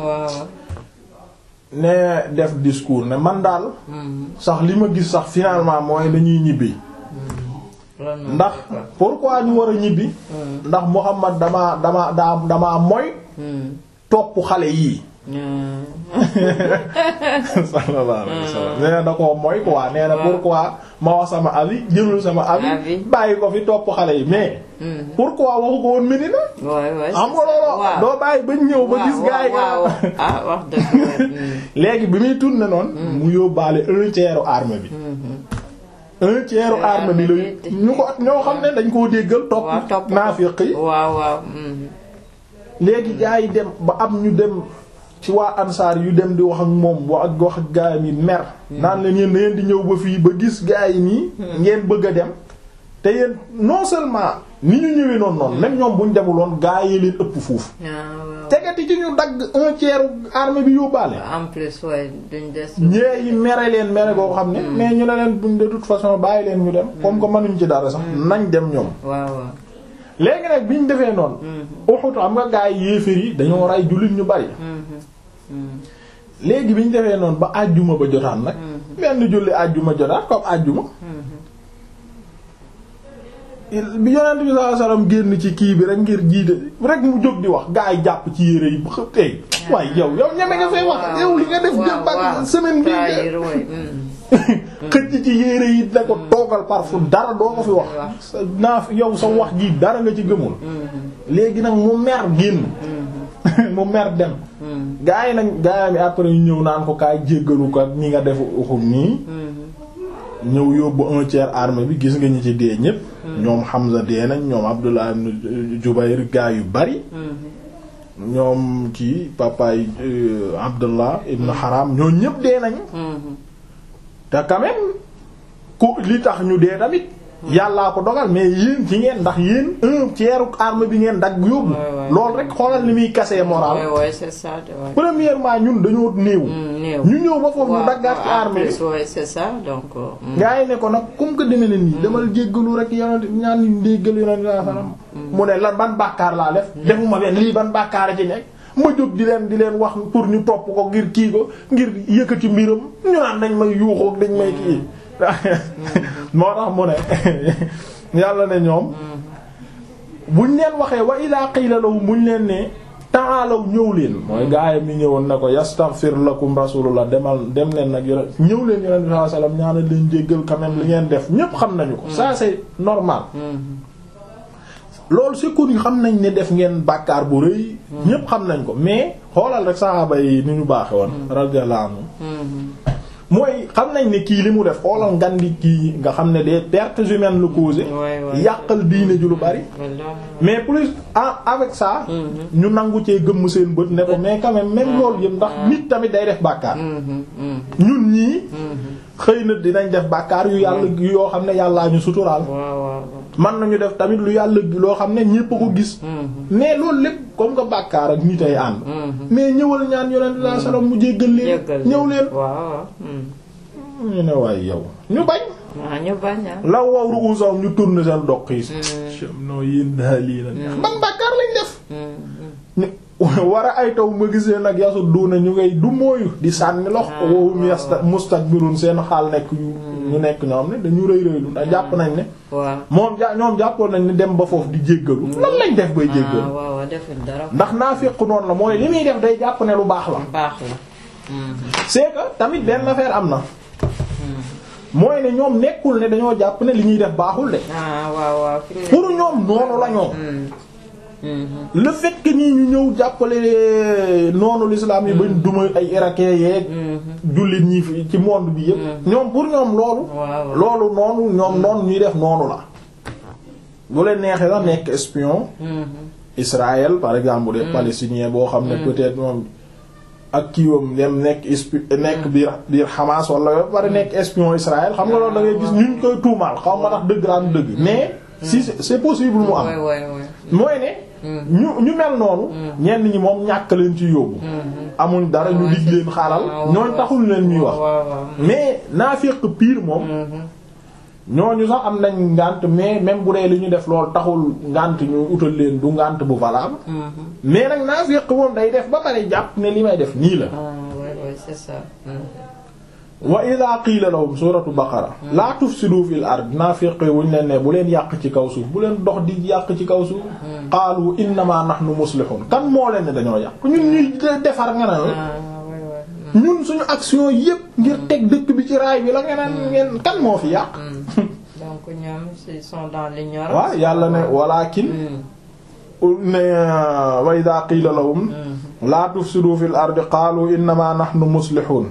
ne def discours ne man daal sax li ma gis sax finalement mooy dañuy ñibbi ndax pourquoi ñu war a ñibbi ndax Muhammad dama dama daa dama moy topp xale yii sallallahu alayhi wasallam nee na da koo mooy quoi nee na pourquoi ma wax sama avis jëlul sama avis bàyyi ko fi topp xale yi mais pourquoi waxu ko woon Medina am nga loolu doo bàyyi ba ñëw ba gis gaa yi ah wax dëgg léegi bi muy tourné noonu mu yóbbaale un tiers armée bi un tiers armée bi la ñu ko ñoo xam ne dañ koo déggal topp naafiq yi waaw waaw léegi gaa yi dem ba am ñu dem ci waa ansaar yu dem di wax ak moom wax ak wax ak gaa yi mer naan leen yéen da ngeen di ñëw ba fii ba gis gaa yi nii ngeen bëgg a dem te yéen non seulement ni ñu ñëwee noonu noonu même ñoom buñ demuloon gaa yi leen ëpp fuuf tegati ci ñu dagg un tiers armée bi yóbbaale en plus ouais duñ des ñee yi mere leen mere koo xam ne mais ñu ne leen buñ de toute façon bàyyi leen ñu dem comme que mënuñ ci dara sax nañ dem ñoom waaw waaw léegi nag biñ defee noonu Uhud am nga gaa yi yéeféer yi dañoo rey jullit ñu bari léegi biñ defee noonu ba àjjuma ba jotaan nag benn julli àjjuma jotaan comme àjjuma bi yonent bi sallallahu alayhi wasallam génn ci kii bi rek ngir jiite rek mu jóg di wax gaa yi jàpp ci yére yi bu xëpp tey waaye yow yow ñeme nga fay wax yow li nga def jël ba semaine bi xëcc ci yére yi da ko toogal parfois dara doo ko fi wax naa yow sa wax ji dara nga ci gëmul léegi nag mu mer génn mu mer dem gaa yi nag gaa yi après ñu ñëw naan ko kaay jéggalu ko ñi nga def Uhud nii ñëw yóbbu un tiers armée bi gis nga ñi ci dee ñépp ñoom Hamza dee nañ ñoom Abdullah ibn Jubayr gaa yu bari ñoom kii papaay Abdullah ibn Haram ñoo ñépp dee nañ te quand même ku li tax ñu dee tamit yàllaa ko dogal mais yéen ci ngeen ndax yéen un tiers arme bi ngeen dagg yóbbu loolu rek xoolal ni muy casser moral c'est ça premièrement ñun dañoo néew ñu ñëw ba foofu ñu daggaat ci arme bi c'est ça donc gaa yi ne ko nag comme que demee na nii demal jéggalu rek yonent ñaan ñu jéggalu yonent sallallahu alayhi wasallam mu ne lan ban bàkkaar laa def defuma leen lii ban bàkkaar a ci nekk ma jóg di leen di leen wax pour ñu topp ko ngir kii ko ngir yëkkati mbiram ñu naan dañ may yuuxoo dañ may kii moo tax mu ne yàlla ne ñoom buñ leen waxee wa idha qila lahum buñ leen ne ta'alaw ñëw leen mooy gaayam mi ñëwoon na ko yastaghfir lakum rasulullah demal dem leen nag yone ñëw leen yonent bi sallallahu alayhi wasallam ñaanal leen jéggal quand même li ngeen def ñépp xam nañu ko ça c'est normal loolu c'est connu xam nañ ne def ngeen bàkkaar bu rëy ñépp xam nañ ko mais xoolal rek saxaaba yi ni ñu baaxe woon radiyallahu anhu mooy xam nañ ne kii li mu def xoolal ngan di kii nga xam ne des pertes humaines la causé yàqal diine ju lu bari mais plus avec ça ñu nangu cee gëmm seen bët ne ko mais quand même même loolu yëpp ndax nit tamit day def bàkkaar ñun ñii xëy na dinañ def bàkkaar yu yàlla yoo xam ne yàllaa ñu suturaal man nañu def tamit lu yàlla loo xam ne ñépp a ko gis mais loolu lépp comme que bàkkaar ak nit ay ànd mais ñëwal ñaan yonent sallallahu alayhi wasallam mu jéggal leen ñëw leen ñu ne waaye yow ñu bañ ñu bañ la waw ruusam ñu tourner seen doq yi non yéen daal lii la ban bàkkaar lañ def war a ay taw ma gisee nag yasu duuna ñu ngay du mooyu di sànni lox wowum yasta mustakbirun seen xaal nekk ñu nekk ñoo xam ne dañu rëy rëylu ndax jàpp nañ ne moom ja ñoom jàppoon nañ ne dem ba foofu di jéggalu lan lañ def bay jéggalu ndax naafiq noonu la mooy li muy def day jàpp ne lu baax la baax la c'est que tamit benn affaire am na mooy ne ñoom nekkul ne dañoo jàpp ne li ñuy def baaxul de pour ñoom noonu la ñoom le fait que nii ñu ñëw jàppale noonu l'islam yi bañ duma ay irakais yeeg jullit ñi ci monde bi yëpp ñoom pour ñoom loolu loolu noonu ñoom noonu ñuy def noonu la bu leen neexee la nekk espion Israël par exemple des palestiniens boo xam ne peut-être moom ak kiiwam dem nekk nekk biir biir Hamas wala ba pare nekk espion Israël xam nga loolu da ngay gis ñu koy tuumaal xaw ma tax dëgg am dëgg mais si c'est possible mu am mooy ne ñu ñu mel noonu ñenn ñi moom ñàkk leen ci yóbbu amuñ dara ñu dig leen xaaral ñooñ taxul leen ñuy wax mais naafiq pire moom ñooñu sax am nañ ngànt mais même bu dee li ñu def loolu taxul ngànt ñu utal leen du ngànt bu valable mais nag naafiq moom day def ba pare jàpp ne li may def nii la c'est ça wa idha qiila lahum suuratu baqara laa tufsidu fil ard naafiqi wuñ leen ne bu leen yàq ci kaw suuf bu leen dox di yàq ci kaw suuf qaalu innamaa nahnu muslihun kan moo leen ne dañoo yàq ñun ñuy defar nga naan ñun suñu action yépp ngir teg dëkk bi ci raay bi la nga naan ngeen kan moo fi yàq donc ñoom ils sont dans l'ignorance. waaw yàlla ne walaakin ne wa idha qiila lahum laa tufsidu fil ardi qaalu innamaa nahnu muslihun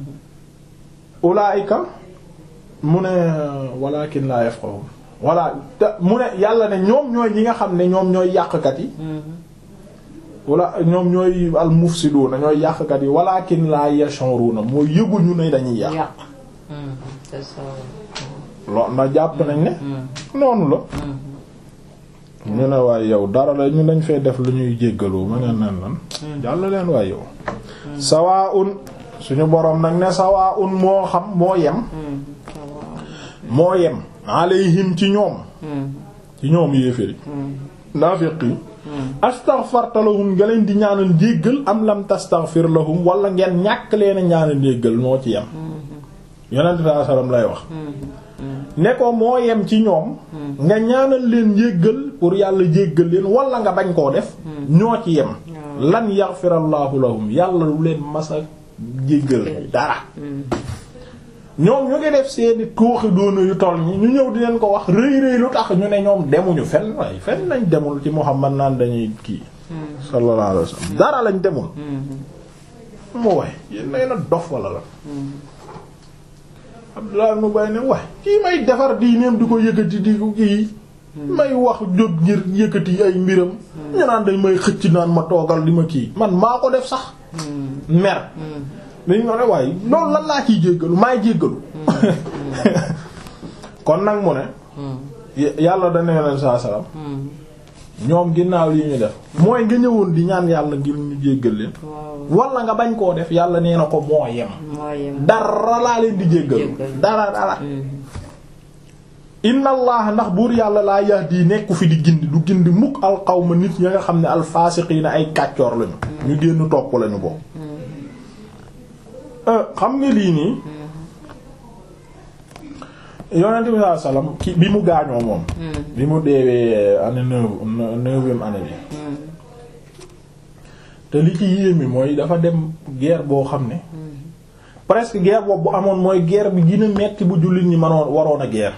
ulaa'ika mu ne walaakin laa yafqahun walla te mu ne yàlla ne ñoom ñooy ñi nga xam ne ñoom ñooy yàqkat yi walla ñoom ñooy al mufsiduuna ñooy yàqkat yi walaakin laa yash'uruuna mooy yëguñu ne dañuy yàq c'est ça. loolu na jàpp nañ ne noonu la ñu ne waaye yow dara la ñu dañ fay def lu ñuy jéggaloo ma ngeen nan lan jàll leen waaye yow sawaa'un suñu boroom nag ne sawaa'un moo xam moo yem moo yem alayhim ci ñoom ci ñoom yéeféri naafiq yi astaghfarta lahum nga leen di ñaanal jéggal am lam tastaghfir lahum wala ngeen ñàkk leen a ñaanal jéggal moo ci yem yonent sallallahu alayhi wasallam lay wax ne ko moo yem ci ñoom nga ñaanal leen jéggal pour yàlla jéggal leen wala nga bañ koo def ñoo ci yem lan yaghfirallahu lahum yàlla lu leen masa jéggal dara ñoom ñu ngi def seeni tooxi doona yu toll ñi ñu ñëw di leen ko wax rëy rëy lu tax ñu ne ñoom demuñu fenn waaye fenn lañ demul ci Muhammad naan dañuy kii sallallahu alayhi wasallam dara lañ demul mu waay yéen nay na dof wala la Abdullah ibn Ubay ne waay kii may defar diineem di ko yëkkati di ko kii may wax jóg ngir yëkkati ay mbiram ñu naan dañ may xëcc naan ma toogal di ma kii man maa ko def sax mer dañ ko ne waaye loolu lan laa ciy jéggalu maay jéggalu kon nag mu ne yàlla dana yoneen saa salaam ñoom ginnaaw li ñu def mooy nga ñëwoon di ñaan yàlla ngir ñu jéggal leen wala nga bañ koo def yàlla nee na ko moo yem dara laa leen di jéggalu dara dara inna allah ndax buur yàlla laa yahdi nekku fi di gindi du gindi mukk al qawma nit ña nga xam ne al faasiqiina ay kàccoor lañu ñu génn topp lañu bokk xam nga lii nii yonent bi sallallahu alayhi wasallam ki bi mu gaañoo moom bi mu deewee année neuf neuvième année bi te li ci yéemi mooy dafa dem guerre boo xam ne presque guerre boobu bu amoon mooy guerre bi gën a metti bu jullit ñi mënoon waroon a guerre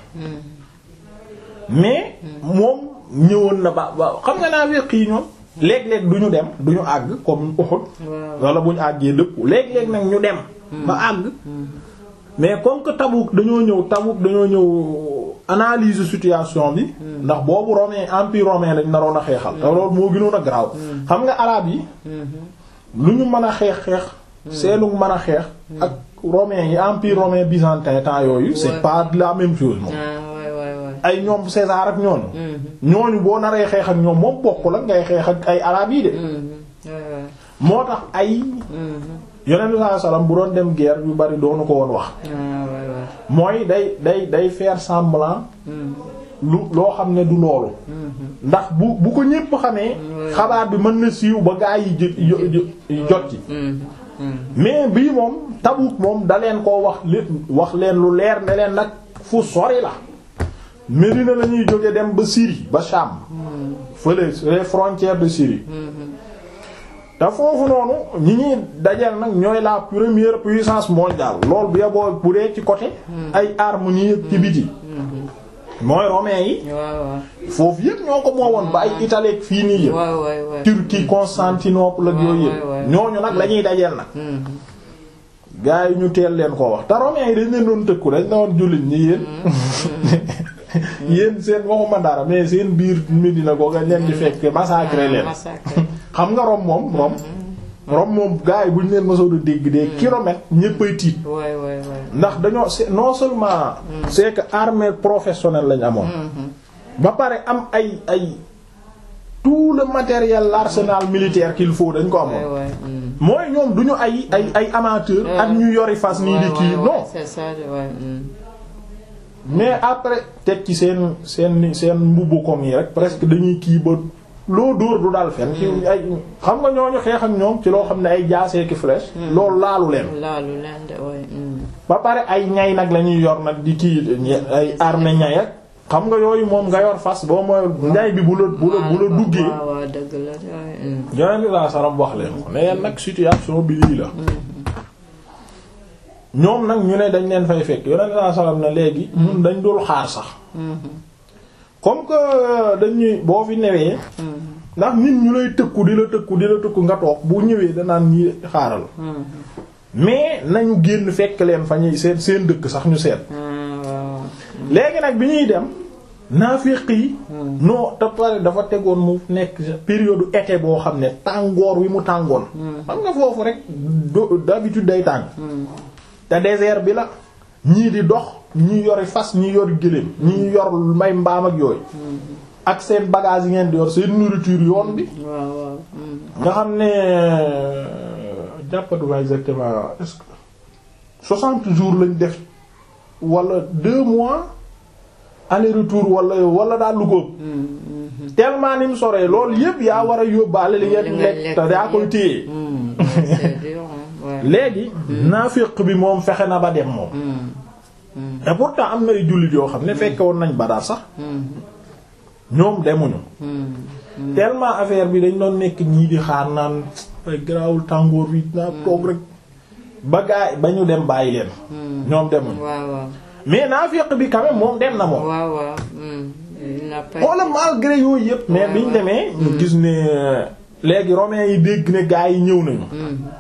mais moom ñëwoon na ba ba xam nga naa wéq yi ñoom léeg-léeg du ñu dem du ñu àgg comme Uhud wala bu ñu àggee dëpp léeg-léeg nag ñu dem ba àgg mais comme que Tabuk dañoo ñëw Tabuk dañoo ñëw analyse situation bi ndax boobu romain empire romain lañ naroon a xeexal te loolu moo gënoon a garaaw xam nga arabe yi lu ñu mën a xeex xeex seenu mën a xeex ak romain yi empire romain byzantin temps yooyu c'est pas la même chose moom ay ñoom César ak ñooñu ñooñu boo naree xeex ak ñoom moom bokk la ngay xeex ak ay arabe yi de moo tax ay yonent bi sallallahu alayhi wasallam bu doon dem guerre yu bari doonu ko woon wax mooy day day day faire semblant lu loo xam ne du loolu ndax bu bu ko ñépp xamee xabaar bi mën na siiw ba gaa yi jot ci mais bii moom Tabuk moom da leen koo wax lépp wax leen lu leer ne leen nag fu sori la Médina la ñuy jóge dem ba Syrie ba Sham fële les frontières de Syrie te foofu noonu ñi ñuy dajal nag ñooy la première puissance mondiale loolu bu yeboo bu dee ci côté ay armes ñi yëpp ci biti mooy romains yi foofu yëpp ñoo ko moowoon ba ay Italie ak fii nii yëpp Turquie Constantinople ak yooyu yëpp ñooñu nag la ñuy dajal nag gaa yi ñu teel leen koo wax te romains yi dañ leen doon tëkku dañ doon jullit ñi yéen yéen seen waxuma dara mais seen biir Médina ko nga leen di fekk massacrer leen xam nga Rome moom Rome Rome moom gars yi bu ñu leen mësoon a dégg des kilomètres ñéppay tiit ndax dañoo non seulement c'est que armée professionnelle lañ amoon ba pare am ay ay tout le matériel l'arsenal militaire qu'il faut dañ ko amoon mooy ñoom duñu ay ay ay amateur ak ñu yori fas nii di kii non mais après teg ci seen seen seen mbubbu koŋ yi rek presque dañuy kii ba loo dóor du daal fen ci ay xam nga ñooñu xeex ak ñoom ci loo xam ne ay jaasee ki flèche loolu laalu leen laalu leen de ba pare ay ñay nag la ñuy yor nag di kii ay armée ñay ak xam nga yooyu moom nga yor fas boo mooy ñay bi bu la bu la bu la duggee. waaw waaw dëgg la. Yonent bi salaam wax leen ko ne nag situation bi lii la. ñoom nag ñu ne dañ leen fay fekk Yonent bi salaam ne léegi. ñun dañ dul xaar sax. comme que dañuy boo fi newee. ndax nit ñu lay tëkku di la tëkku di la tëkku nga toog bu ñëwee danaan ñi xaaral. mais nañu génn fekk leen fa ñuy seen seen dëkk sax ñu seet. léegi nag bi ñuy dem naafiq yi. non te pare dafa tegoon mu nekk période été boo xam ne tàngoor wi mu tàngoon. xam nga foofu rek d'habitude day tàng. te désert bi la ñii di dox ñii yori fas ñii yori gëléem ñii yor may mbaam ak yooyu. ak seen bagage yi ngeen di yor seen nourriture yoon bi. waaw waaw. nga xam ne jàppatuma exactement est-ce que soixante jours lañ def wala deux mois aller retour wala wala daal lu ko. tellement ni mu soree loolu yëpp yaa war a yóbbaale li ngeen lekk te daa koy téye. léegi. naafiq bi moom fexe na ba dem moom. et pourtant am na ay jullit yoo xam ne fekke woon nañ Badar sax. ñoom demuñu. tellement affaire bi dañ doon nekk ñii di xaar naan ay garaawul tàngoor wi naa toog rek ba gaay ba ñu dem bàyyi leen. ñoom demuñu. waaw waaw. mais naafiq bi quand même moom dem na moom. waaw waaw. wala malgré yooyu yëpp. mais biñ demee. ñu gis ne léegi romains yi dégg ne gaay yi ñëw nañu.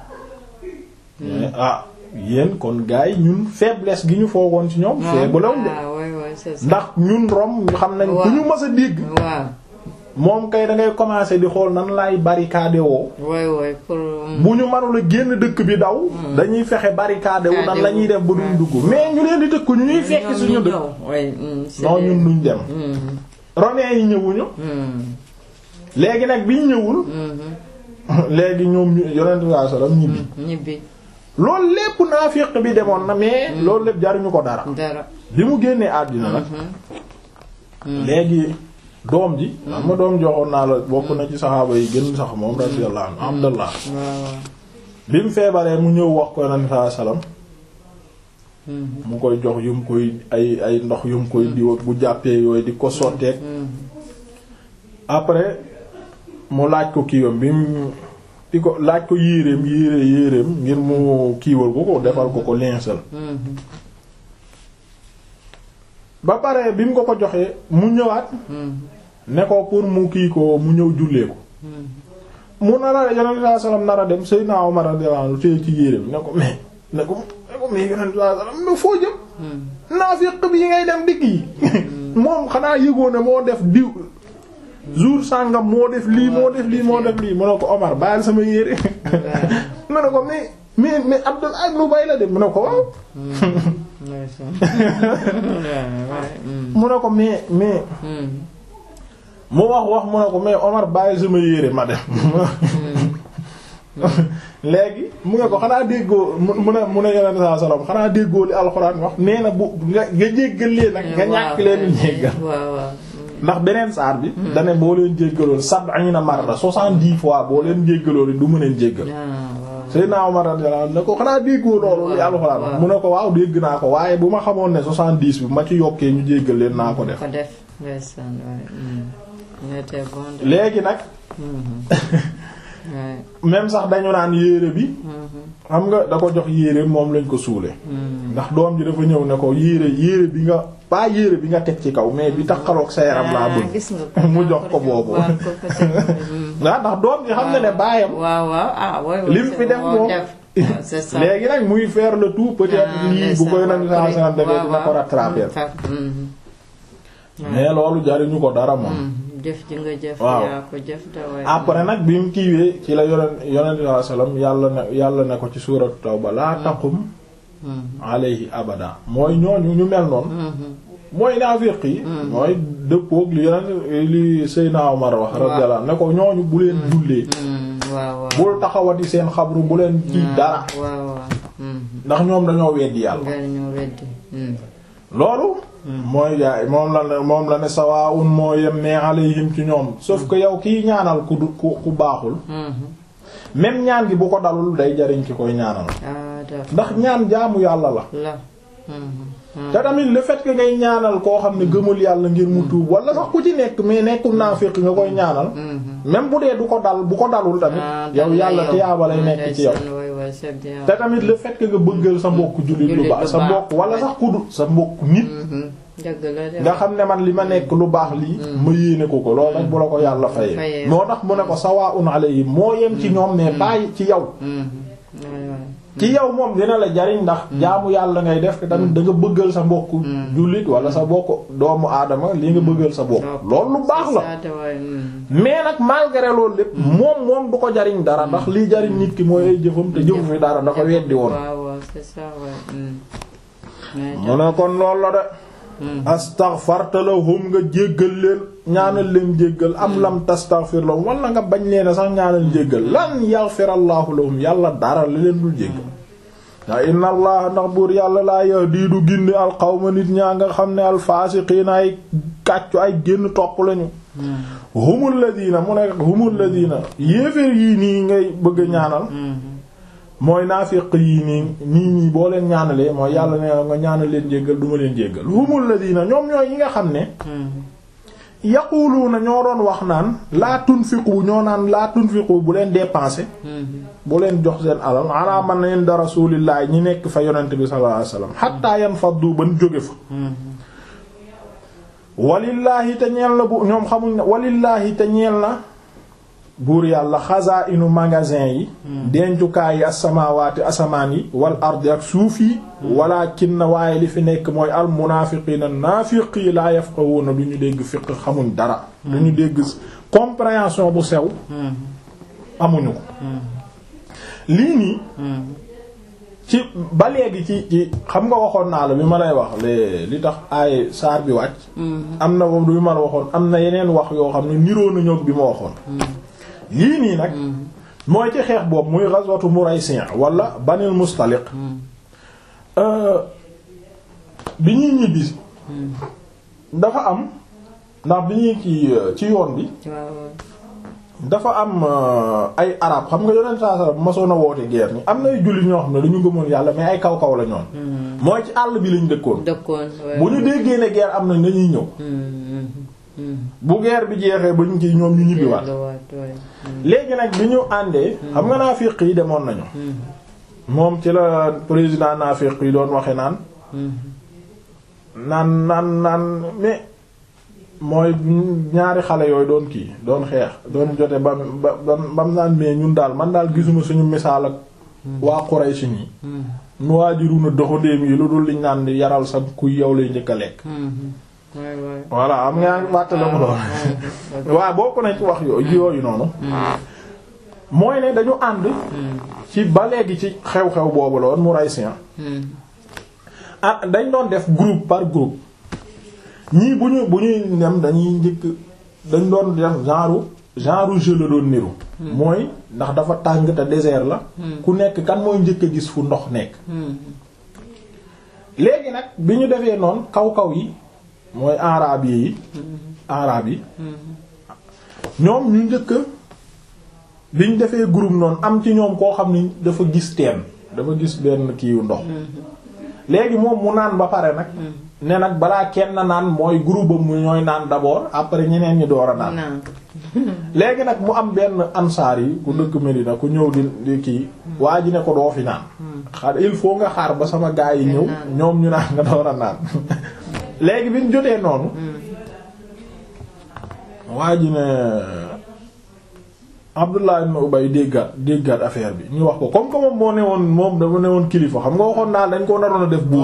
ah yéen kon gaay yi ñun faiblesse gi ñu foogoon ci ñoom. faible de. ndax ñun Rome xam nañ ku ñu mës a dégg. waaw. moom kay da ngay commencer di xool nan laay barricade woo. waay waay pour. bu ñu mënula génn dëkk bi daw. dañuy fexe barricade wu nan la ñuy def ba duñ dugg. mais ñu leen di tëkku ñu ñuy fekk suñu dëkk. non ñun duñ dem. romains yi ñëwuñu. léegi nag biñ ñëwul. léegi ñoom ñu yonent bi sallallahu alayhi wasallam ñibbi. ñibbi. loolu lépp naafiq bi demoon na mais. loolu lépp jaruñu ko dara. dara. bi mu génnee àddina nag. léegi doom ji. xam nga doom joxoon naa la bokk na ci saxaaba yi gën sax moom radiyallahu anhu Abdallah. bi mu feebaree mu ñëw wax ko Yonent sallallahu alayhi wasallam. mu koy jox yu mu koy ay ay ndox yu mu koy diw bu jàppee yooyu di ko sotteek. après mu laaj ko kiiwam bi mu di ko laaj ko yéreem yére yéreem ngir mu kiiwal ko ko defal ko ko linceul. ba pare bi mu ko ko joxee mu ñëwaat. ne ko pour mu kii ko mu ñëw jullee ko. mu nar a Yonent sallallahu alayhi wasallam nar a dem Seydina Omar radiyallahu anhu téye ci yéreem ne ko mais ne ko ne ko mais Yonent sallallahu alayhi wasallam foo jëm. naafiq bi yi ngay dem digg yi. moom xanaa yëgoo ne moo def diw jour sàngam moo def lii moo def lii moo def lii mu ne ko Omar bàyyil sama yére. mu ne ko mais mais mais Abdullah ibn Ubay la de mu ne ko waaw. mu ne ko mais mais. mu wax wax mu ne ko mais Omar bàyyil sama yére ma dem. léegi mu ne ko xanaa déggoo mu ne mu ne Yonent sallallahu alayhi wasallam xanaa déggoo li alxuraan wax nee na bu nga nga jéggal leen nag nga ñàkk leen jéggal. ndax beneen saar bi. dane boo leen jéggaloon sab'ina marra soixante-dix fois boo leen jéggaloon du mëneen jéggal. Seydina Omar radiyallahu anhu ne ko xanaa déggoo loolu li alxuraan wax mu ne ko waaw dégg naa ko waaye bu ma xamoon ne soixante-dix bi ma ci yokkee ñu jéggal leen naa ko def. léegi nag. même sax dañu naan yéere bi. xam nga da ko jox yéere moom lañ ko suule. ndax doom ji dafa ñëw ne ko yéere yéere bi nga pas yéere bi nga teg ci kaw mais bi taxaloog sa yaram laa bëgg. mu jox ko boobu. waaw ndax doom ji xam na ne baayam. waaw waaw ah oui lim fi def moom. c'est ça léegi nag muy faire le tout peut-être lii bu koy nañu saa saa defee dina ko rattraper. mais loolu jariñu ko dara moom. jëf ji nga jëf. waaw yaa ko jëf te waaye. après nag bi mu kiiwee ci la yonent yonent sallallahu alayhi wasallam yàlla ne yàlla ne ko ci suuratu Tawba laa taqum alayhi abada mooy ñooñu ñu mel noonu. mooy naafiq yi. mooy dëppook li yonent li Seydina Omar wax. radiyallahu ne ko ñooñu bu leen jullee. waaw waaw bul taxawati seen xabru bu leen ci dara. waaw waaw. ndax ñoom dañoo weddi yàlla. dañoo weddi. loolu. mooy yaay moom la ne moom la ne sawaa'un moo yem ne alayhim ci ñoom sauf que yow kiy ñaanal ku du ku ku baaxul. même ñaan gi bu ko dalul day jariñ ki koy ñaanal. ah d'accord. ndax ñaan jaamu yàlla la. la. te tamit le fait que ngay ñaanal koo xam ne gëmul yàlla ngir mu tuub wala sax ku ci nekk mais nekkul naafiq nga koy ñaanal. même bu dee du ko dal bu ko dalul tamit. yow yàlla tiyaaba lay nekk ci yow. te tamit le fait que nga bëggal sa mbokk jullit lu baax sa mbokk wala sax ku du sa mbokk nit. nga xam ne man li ma nekk lu baax lii. ma yéene ko ko loolu nag bu la ko yàlla fayee. moo tax mu ne ko sawaa'un alayhim moo yem ci ñoom mais bàyyi ci yow. ci yow moom dina la jariñ ndax jaamu yàlla ngay def te tamit da nga bëggal sa mbokk jullit wala sa mbokk doomu aadama li nga bëggal sa bopp loolu lu baax la mais nag malgré loolu lépp moom moom du ko jariñ dara ndax liy jariñ nit ki mooy ay jëfam te jëfu fi dara dafa weddi woon mu ne kon loolu la de astaghfarta lahum nga jéggal leen ñaanal leen jéggal am lam tastaghfir lahum wala nga bañ leen sax ñaanal jéggal lan yaghfirallahu lahum yàlla dara la leen dul jéggal wa inna allah ndax buur yàlla laa yahdi du gindi alqawma nit ñaa nga xam ne alfaasiqiina ay kàccu ay génn topp lañu humul ladina mu ne humul ladina yéeféer yii nii ngay bëgg ñaanal mooy naafiq yi nii nii nii boo leen ñaanalee mooy yàlla nee nga ñaanal leen jéggal duma leen jéggal humul ladina ñoom ñooy yi nga xam ne yaquluuna ñoo doon wax naan laa tunfiqu ñoo naan laa tunfiqu bu leen dépenser bu leen jox seen alal ala man inda rasulillahi ñi nekk fa yonent bi sallallahu alayhi wasallam hatta yanfaddu ban jóge fa walillaahi te ñeel na bu ñoom xamuñ ne walillaahi te ñeel na buur yàlla xazaa'inu magasin yi dencukaay yi as-samaawaati asamaan yi wal ardi ak suuf yi walaakin na waaye li fi nekk mooy al munaafiqiina naafiq yi laa yafqahuuna du ñu dégg fiq xamuñ dara du ñu dégg compréhension bu sew amuñu ko lii nii ci ba léegi ci ci xam nga waxoon naa la bi ma lay wax le li tax ay saar bi wàcc am na boobu bi ma la waxoon am na yeneen wax yoo xam ne niroo na ñoog bi ma waxoon lii nii nag mooy ci xeex boobu muy ghazwatu Muraysi' wala Banil Mustaliq bi ñuy ñibbi dafa am ndax bi ñuy ci ci yoon bi dafa am ay arab xam nga yonent saa saa masoon a woote guerre ni am na ay jullit ñoo xam ne dañu gëmoon yàlla mais ay kaw kaw la ñoon mooy ci àll bi lañ dëkkoon bu ñu déggee ne guerre am nañ dañuy ñëw bu guerre bi jeexee ba ñu ci ñoom ñu ñibbiwaat léegi nag bi ñu àndee xam nga naafiq yi demoon nañu moom ci la président naafiq yi doon waxe naan naan naan naan mais mooy ñaari xale yooyu doon kii doon xeex doon jote ba ba bam naan mais ñun daal man daal gisuma suñu misaal ak waa Quraysh ñi nu waajiruna doxandéem yi lu dul liñ naan di yaral sa kuy yow lay njëkk a lekk voilà am nga wàttale ko loolu waaw bokk nañ ci wax yooyu yooyu noonu mooy ne dañu ànd ci ba léegi ci xew-xew boobu la woon mu ray sien ah dañ doon def groupe par groupe ñii bu ñu bu ñuy dem dañuy njëkk dañ doon def genre genre jeu la doon niru mooy ndax dafa tàng te désert la ku nekk kan mooy njëkk a gis fu ndox nekk léegi nag bi ñu defee noonu kaw kaw yi mooy araab yi araab yi ñoom ñu njëkk bi ñu defee groupe noonu am ci ñoom koo xam ni dafa gis teen dafa gis benn kiiwu ndox léegi moom mu naan ba pare nag ne nag balaa kenn naan mooy groupe am mu ñooy naan d'abord après ñeneen ñi door a naan léegi nag mu am benn ansaar yi ku dëkk Medina ku ñëw di di kii waa ji ne ko doo fi naan xaar il faut nga xaar ba sama gaa yi ñëw ñoom ñu naan nga door a naan léegi bi ñu jotee noonu waa ji ne Abdullah ibn Ubay déggaat déggaat affaire bi ñu wax ko comme que moom moo ne woon moom dafa ne woon kilifa xam nga waxoon naa dañ ko naroon a def buur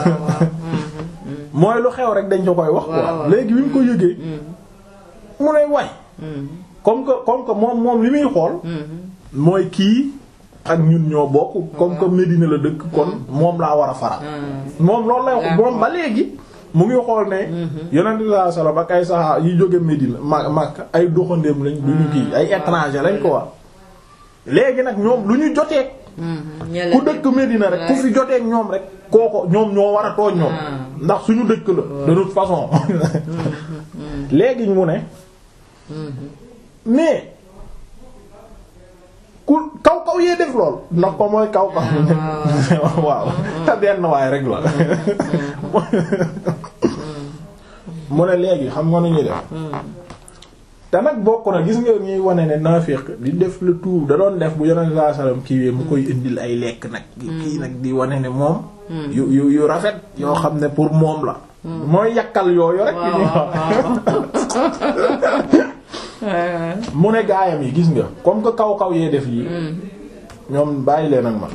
mooy lu xew rek dañ ko koy wax quoi léegi bi mu ko yëgee mu ne way comme que comme que moom moom li muy xool mooy kii ak ñun ñoo bokk comme que Médina la dëkk kon moom laa war a faral moom loolu lay wax moom ba léegi mu ngi xool ne yonent bi sallallahu alayhi wasallam ak ay saxaa yi jóge Médina ma Makka ay doxandéem lañ du ñu kii ay étranger lañ ko wax léegi nag ñoom lu ñu joteeg ku dëkk Médina rek ku fi joteeg ñoom rek kooko ñoom ñoo war a tooñ ñoom ndax suñu dëkk la de toute façon léegi mu ne mais ku kaw yee def lool ndax ko mooy kaw kaw waaw te benn waay rek la mu ne léegi xam nga nu ñuy def te nag bokk na gis nga ñuy wane ne naafiq di def le tout da doon def bu yonent sallallahu alayhi wasallam kiiwee mu koy indil ay lekk nag kii nag di wane ne moom yu yu yu rafet yoo xam ne pour moom la mooy yàkkal yooyu rek yu ñuy wax mu ne gaayam yi gis nga comme que kaw kaw yee def lii ñoom bàyyi leen ak man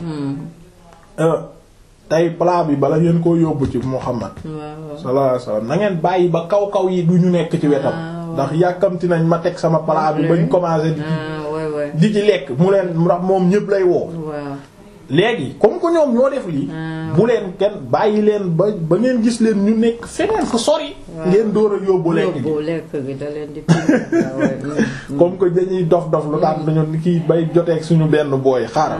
tey plat bi bala ngeen koo yóbbu ci Muhammad sallallahu alayhi wasallam na ngeen bàyyi ba kaw kaw yi du ñu nekk ci wetam ndax yàkkamti nañ ma teg sama plat bi bañ commencé di di ci lekk mu leen ndax moom ñëpp lay woo léegi comme que ñoom ñoo def lii bu leen kenn bàyyi leen ba ba ngeen gis leen ñu nekk feneen fu sori ngeen door a yóbbu lekk gi da leen di comme que dañuy dof dof lu daan dañu kiy bay joteeg suñu benn booy xaaral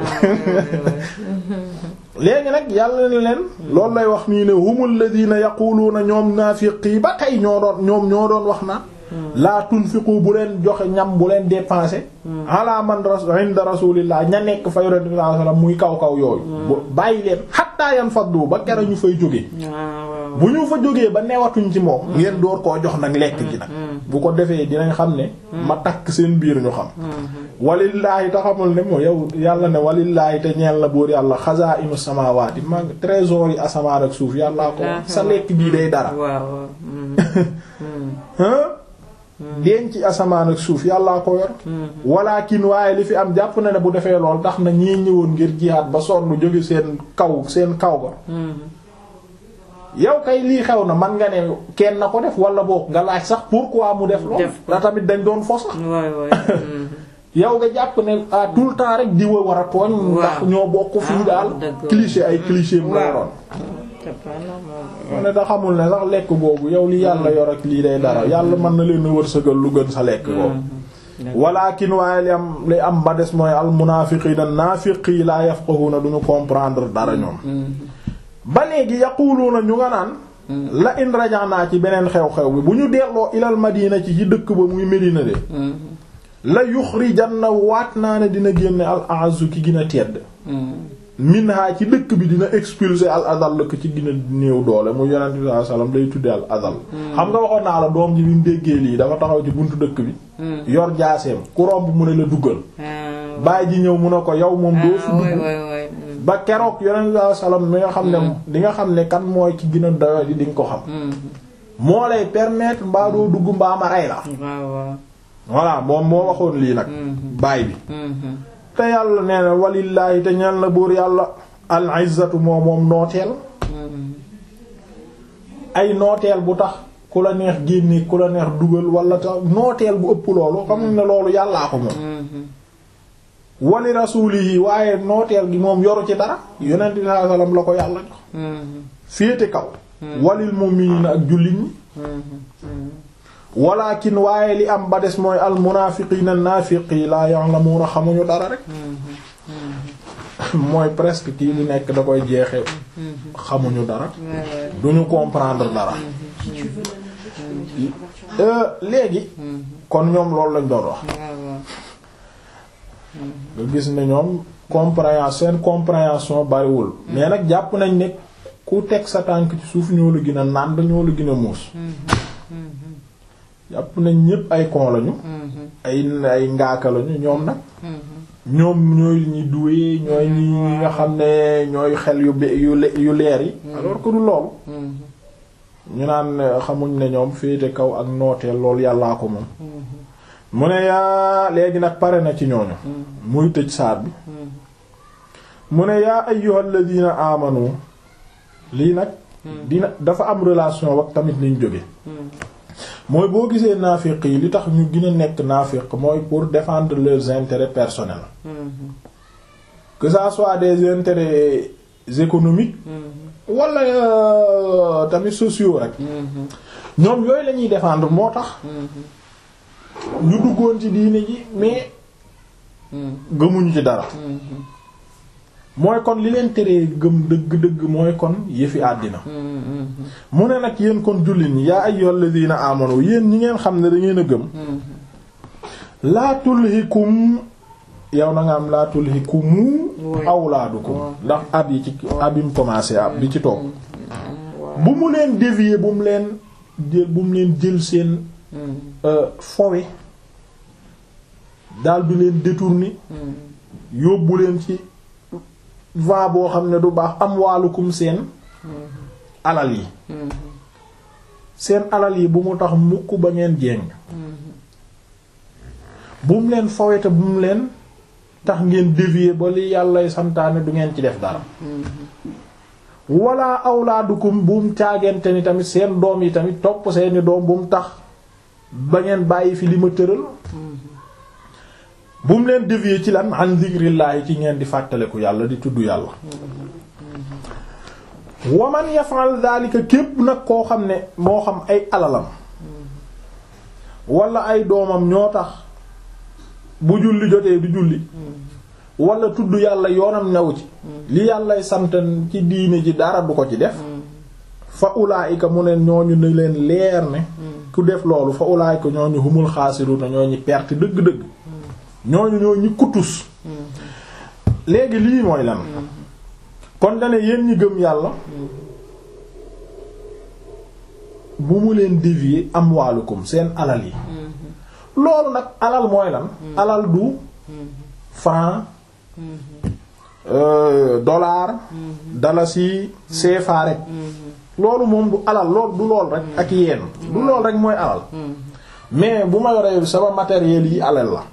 léegi nag yàlla ne leen loolu lay wax nii ne humul ladina yaquluuna ñoom naafiqi ba tey ñoo doon ñoom ñoo doon wax na laa tunfiqu bu leen joxe ñam bu leen dépenser ala man inda rasulillah ña nekk fa yonent bi sallallahu alayhi wasallam muy kaw kaw yooyu bàyyi leen hatta yanfaddu ba kera ñu fay jógee bu ñu fa jógee ba newatuñ ci moom ngeen door koo jox nag lekk gi nag bu ko defee dinañ xam ne ma takk seen biir ñu xam walillaahi te xamul ne moo yow yàlla ne walillaahi te ñeel na buur yàlla xazaa'inu samaawaati ma trésor yi asamaan ak suuf yàllaa ko sa lekk gii day dara denc asamaan ak suuf yàllaa ko yor walakin waaye li fi am jàpp na ne bu defee lool tax na ñii ñëwoon ngir jihaad ba sonn jóge seen kaw seen kaw ba yow kay lii xew na man nga ne kenn na ko def wala boog nga laaj sax pourquoi mu def lool da tamit dañ doon fo sax yow nga jàpp ne à tout le temps rek di wa war a tooñ ndax ñoo bokk fii daal cliché ay cliché mu lay doon ma ne da xamul ne sax lekk boobu yow li yàlla yor ak lii day dara yàlla mën na leen wërsëgal lu gën sa lekk boobu walakin waaye li am li am ba des mooy al munaafiqiina naafiqi laa yafqahuuna duñu comprendre dara ñoom ba léegi yaquluuna ñu nga naan la in rajaana ci beneen xew-xew bi bu ñu delloo ilal madina ci ci dëkk ba muy Medina de la yuxrijanna waat naa ne dina génne al a'zu ki gën a tedd minha ci dëkk bi dina expulser al adal ko ci gën a néew doole mu yonent bi sallallahu alayhi wasallam day tuddee al adal xam nga waxoon naa la doom ji bi mu déggee lii dafa taxaw ci buntu dëkk bi yor jaaseem ku romb mu ne la duggal baay ji ñëw mu ne ko yow moom doo fi dugg ba keroog yonent bi sallallahu alayhi wasallam mi nga xam ne di nga xam ne kan mooy ki gën a doyo di di nga ko xam moo lay permettre mbaa doo dugg mbaa ma rey la voilà moom moo waxoon lii nag baay bi te yàlla nee na walillaahi te ñeel na buur yàlla al izzatu moom moom nooteel ay nooteel bu tax ku la neex génne ku la neex dugal wala tax nooteel bu ëpp loolu xam ne loolu yàllaa ko moom wali rasuulihi waaye nooteel gi moom yoru ci dara yonent bi sallallahu alayhi wasallam la ko yàlla jox féete kaw walil mu'miniina ak jullit ñi walakin waaye li am ba des mooy al munaafiqiina naafiqi laa ya'lamuuna xamuñu dara rek mooy presque kii bu nekk da koy jeexe xamuñu dara duñu comprendre dara léegi kon ñoom loolu lañ doon wax nga gis ne ñoom compréhension seen compréhension bariwul mais nag jàpp nañ ne ku teg sa tànk ci suuf ñoo la gën a nànd ñoo la gën a muus jàpp nañ ñépp ay kon lañu ay ay ngaaka lañu ñoom nag ñoom ñooy ñi duwee ñooy ñi nga xam ne ñooy xel yu yu yu leer yi alors que du loolu ñu naan xamuñ ne ñoom féete kaw ak nooteel loolu yàllaa ko moom mu ne yaa léegi nag pare na ci ñooñu muy tëj saar bi mu ne yaa ayyuhal ladina amanu lii nag dina dafa am relation ak tamit liñ jóge mooy boo gisee naafiq yi li tax ñu gën a nekk naafiq mooy pour défendre leurs intérêts personnels que ça soit des intérêts économiques wala euh, tamit sociaux rek ñoom yooyu la ñuy défendre moo tax ñu duggoon ci diine ji mais gëmuñu ci dara mooy kon li leen teree gëm dëgg-dëgg mooy kon yëfi àddina mu ne nag yéen kon jullit ñi yaa ayyuhal ladina amanu yéen ñi ngeen xam ne da ngeen a gëm laa tulhikum yow na nga am laa tulhikumu awlaadukum ndax ab yi ci ab yi mu commencé ab bi ci toog bu mu leen dévier bu mu leen jël bu mu leen jël seen fowe daal di leen détourner yóbbu leen ci va boo xam ne du baax am waalukum seen alal yi seen alal yi bu mu tax mukk ba ngeen jéng bu mu leen fowe te bu mu leen tax ngeen dévier ba li yàllay santaane du ngeen ci def dara wala awlaadukum bu mu caagante ni tamit seen doom yi tamit topp seeni doom bu mu tax ba ngeen bàyyi fi li ma tëral bu mu leen dévier ci lan an zikrillahi ci ngeen di fàttaleku yàlla di tudd yàlla wa man yaf'al dhalika képp nag koo xam ne moo xam ay alalam wala ay doomam ñoo tax bu julli jotee du julli wala tudd yàlla yoonam new ci li yàllay santan ci diine ji dara du ko ci def fa ulaayika mu ne ñooñu ne leen leer ne ku def loolu fa ulaayika ñooñu humul xaasiruna ñooñu perte dëgg-dëgg ñooñu ñooñu kutus léegi lii mooy lan kon dane yéen ñi gëm yàlla bu mu leen dévier amwaalukum seen alal yi loolu nag alal mooy lan alal du franc euh, dollar dalasi C F A rek loolu moom du alal loolu du lool rek ak yeen du lool rek mooy alal mais bu ma yoree sama matériel yi alal la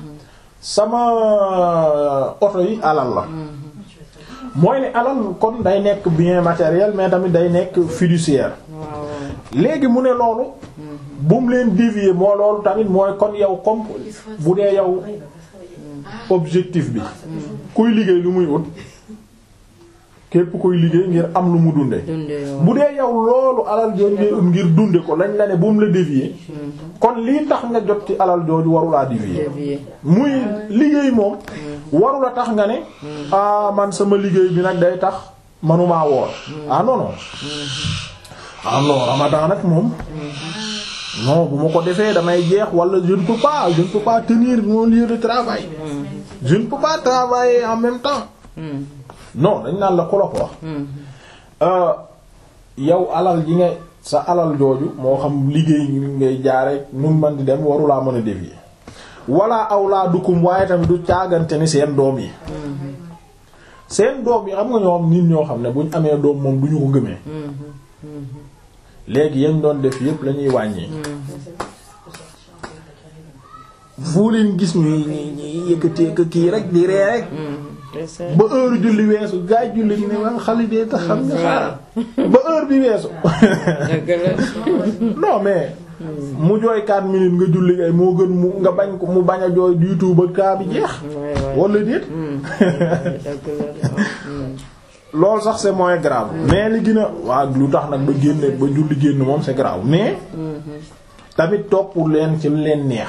sama oto yi alal la mooy ne alal kon day nekk bien matériel mais tamit day nekk fiduciaire léegi mu ne loolu bu mu leen dévier moo loolu tamit mooy kon yow comme bu dee yow objectif bi kuy liggéey lu muy ut képp kuy liggéey ngir am lu mu dunde bu dee yow loolu alal jooju ngay ut ngir dunde ko lañ la ne bu mu la dévier kon lii tax nga jot ci alal jooju warulaa dévier muy liggéey moom warula tax nga ne ah man sama liggéey bi nag day tax manumaa woor ah non non ah non ramadan nag moom non bu ma ko defee damay jeex wala je ne peux pas je ne peux pas tenir mon lieu de travail je ne peux pas travailler en même temps non dañ naan la ku la ko wax yow alal ji nga sa alal jooju moo xam liggéey ngay jaare nu man di dem warulaa mën a dévier wala awlaadukum waaye tamit du caagante ni seen doom yi seen doom yi xam nga ñoom nit ñoo xam ne buñ amee doom moom duñu ko gëmee léegi yañ doon def yépp lañuy wàññi fu leen gis ñi ñi ñi yëkkatee ko kii rek di ree rek ba heure julli weesu gaay julli ni waa xale dee tax xam nga xaaral ba heure bi weesu non mais mu jooy quatre minutes nga julli ngay moo gën mu nga bañ ko mu bañ a jooy du tout ba kaa bi jeex wala déet loolu sax c'est moins grave mais li gën a waa lu tax nag ba génne ba julli génn moom c'est grave mais tamit topp leen ci lu leen neex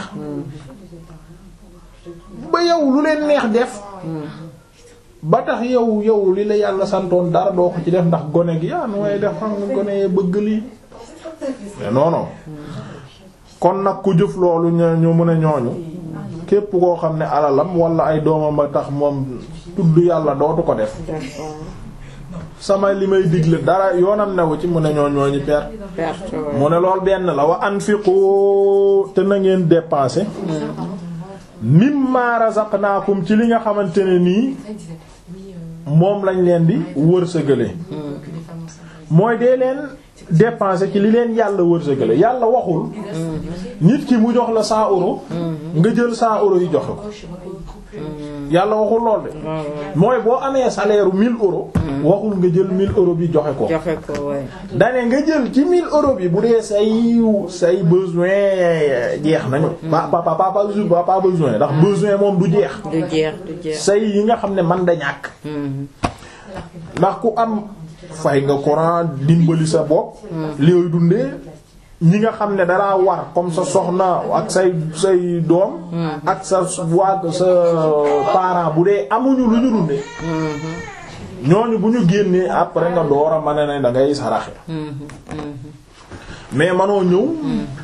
ba yow lu leen neex def ba tax yow yow li la yàlla santoon dara doo ko ci def ndax gone gi ah nooy def xam nga gone yee bëgg lii mais non non kon nag ku jëf loolu ñu mën a ñooñu képp koo xam ne alalam wala ay doomam ba tax moom tudd yàlla dootu ko def sama li may digle dara yoonam newu ci mu ne ñoo ñooñu perte mu ne lool benn la wa anfiqu te na ngeen dépenser mimma razaqnaakum ci li nga xamante ne nii moom lañ leen di wërsëgale mooy dee leen dépenser ci li leen yàlla wërsëgale yàlla waxul nit ki mu jox la cent euros nga jël cent euros yi joxe ko yàlla waxul lool de mooy boo amee salaire u mille euros waxul nga jël mille euros bi joxe ko dane nga jël ci mille euros bi bu dee say say besoin jeex nañu pa pa pa pa pas besoin ndax besoin moom du jeex du jeex du jeex say yi nga xam ne man da ñàkk ndax ku am fay nga courant dimbali sa bopp looy dundee ñi nga xam ne dalaa war comme sa soxna ak say say doom ak sa waa sa parent bu dee amuñu lu ñu dundee ñooñu bu ñu génnee après nga door a mën ne da ngay saraxe mais manoo ñëw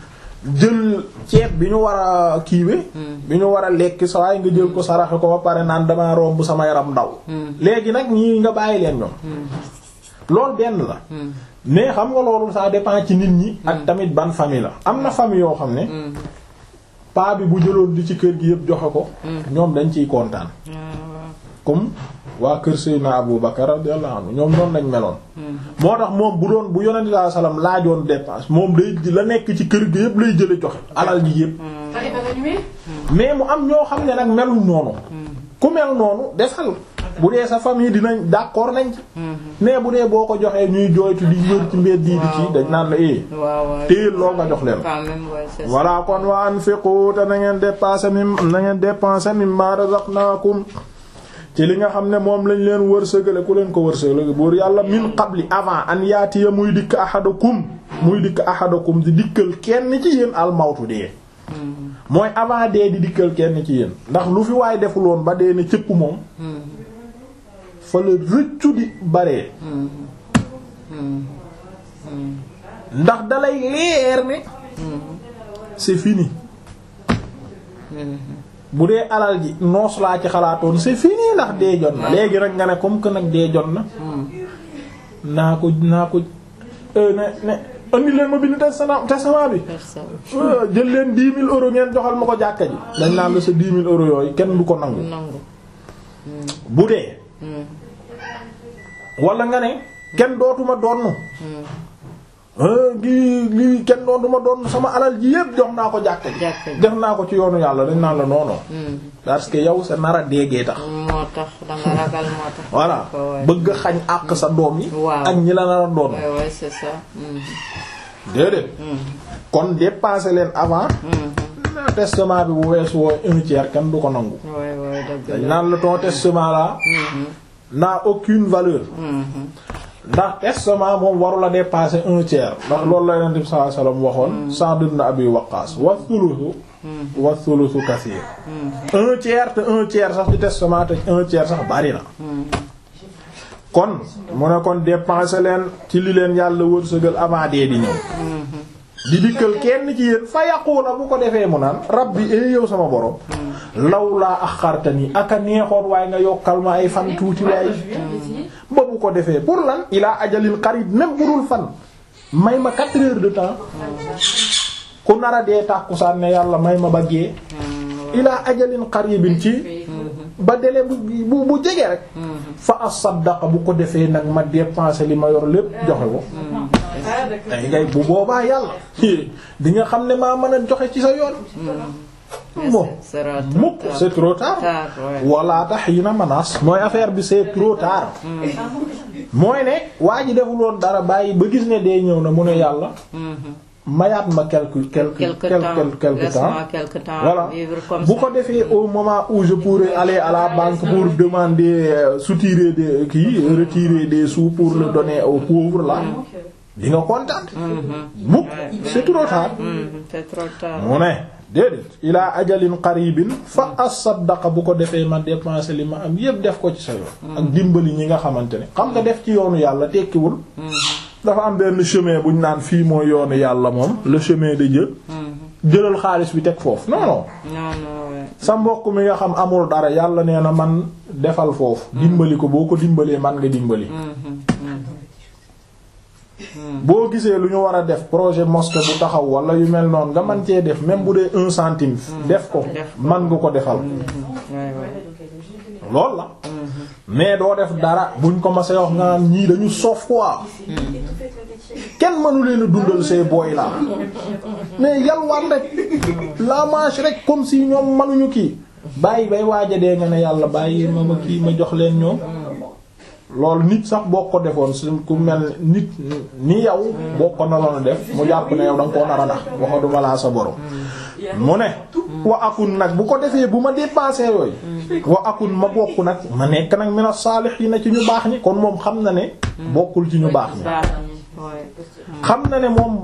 jël ceeb bi ñu war a kiiwe bi ñu war a lekk sa waaye nga jël ko saraxe ko ba pare naan damaa romb sama yaram ndaw léegi nag ñii nga bàyyi leen ñoom loolu benn la mais xam nga loolu ça dépend ci nit ñi ak tamit ban famille la am na famille yoo xam ne paa bi bu jëloon di ci kër gi yëpp joxe ko ñoom dañ ciy kontaan comme waa kër Seydina Abu Bakar radiyallahu anhu ñoom noonu lañ meloon moo tax moom bu doon bu yonent sallallahu alayhi wasallam laajoon dépense moom day la nekk ci kër gi yëpp lay jële joxe alal ji yëpp mais mu am ñoo xam ne nag meluñ noonu ku mel noonu defal bu dee sa famille dinañ d'accord nañ ci mais bu dee boo ko joxee ñuy jooytu di wër ci mbedd yi di ci dañ naan la eh téel loo nga jox leen voilà kon wa anfiqu te na ngeen dépenser mim na ngeen dépenser mimma razaqnakum ci li nga xam ne moom lañ leen wërsëgale ku leen ko wërsëgale buur yàlla min qabli avant an yaatiya muy dikk ahadakum muy dikk ahadakum di dikkal kenn ci yéen almawtu dee mooy avant dee di dikkal kenn ci yéen ndax lu fi waay defuloon ba dee ne cëpp moom fa la rëccu di baree ndax dalay leer ne c'est fini bu dee alal ji noos laa ci xalaatoon c'est fini ndax dee jot na léegi nag nga ne comme que nag dee jot na naa ko naa ko ne ne andi leen ma bind testament testament bi jël leen dix mille euros ngeen joxal ma ko jàkka ji dañ naan la sa dix mille euros yooyu kenn du ko nangu bu dee wala nga ne kenn dootuma donn gi lii kenn dootuma donn sama alal ji yépp jox naa ko jàkka ji def naa ko ci yoonu yàlla dañ naan la noono parce que yow sa nar a déggee tax moo tax danga ragal moo tax voilà bëgg a xañ àq sa doom yi ak ñi la nar a doon c'est ça déedéet kon dépenser leen avant testament bi bu weesu woo un tiers kenn du ko nangu dañ naan la ton testament là n'a aucune valeur ndax testament moom warula dépasser un tiers ndax loolu la Yonent bi sallallahu alayhi wasallam waxoon Sa'd ibn Abi Waqqas wa thuluthu wa thuluthu kaseer un tiers te un tiers sax ci testament te un tiers sax bari na kon mu ne kon dépenser leen ci li leen yàlla wërsëgal avant dee di ñëw di dikkal kenn ci yéen fa yaquna bu ko defee mu naan rabbi e yow sama borom law laa axartani aka neexoon waaye nga yokkal ma ay fan tuuti waaye ba bu ko defee pour lan ilaa ajalil qarib même bu dul fan may ma quatre heures de temps ku nara dee tàkkusaan ne yàlla may ma ba gee ilaa ajalin qaribin ci ba délai bu bu bu jege rek fa asaddaqa bu ko defee nag ma dépenser li ma yor lépp joxe ko tey ngay bu boobaa yàlla di nga xam ne maa mën a joxe ci sa yoon moom mukk c'est trop tard wala tax yi na menace mooy affaire bi c'est trop tard mooy ne waa ji defuloon dara bàyyi ba gis ne dee ñëw na mu ne yàlla mayaat ma quelque quelque quelque quelque temps voilà bu ko defee au moment où je pourrais aller à la banque pour demander soutirer des kii retirer des sous pour le donner aux pauvres là di nga kontaan mukk c'est trop tard c'est trop tard mu ne déedéet ilaa ajalin qaribin fa asaddaqa bu ko defee ma dépenser li ma am yépp def ko ci sa yoon ak dimbali ñi nga xamante ne xam nga def ci yoonu yàlla tekkiwul dafa am benn chemin bu ñu naan fii mooy yoonu yàlla moom le chemin de Dieu jëlal xaalis bi teg foofu non non sa mbokk mi nga xam amul dara yàlla nee na man defal foofu dimbali ko boo ko dimbalee man nga dimbali boo gisee lu ñu war a def projet mosquée bu taxaw wala yu mel noonu nga man cee def même bu dee un centime def ko man nga ko defal lool la mais doo def dara buñ ko ma say wax nga naan ñii dañu soof quoi kenn mënu leen a dundal ces boy là mais yalwaan rek la manche rek comme si ñoom mënuñu kii bàyyi bay waaja dee nga ne yàlla bàyyi ma ma kii ma jox leen ñoom loolu nit sax boo ko defoon su ku mel nit ni yow boo ko naroon a def mu jàpp ne yow da nga koo nar a nax waxaduma laa sa borom mu ne wa akun nag bu ko defee bu ma dépensé yooyu wa akun ma bokk nag ma nekk nag mina saalihiina ci ñu baax ñi kon moom xam na ne bokkul ci ñu baax ñi xam na ne moom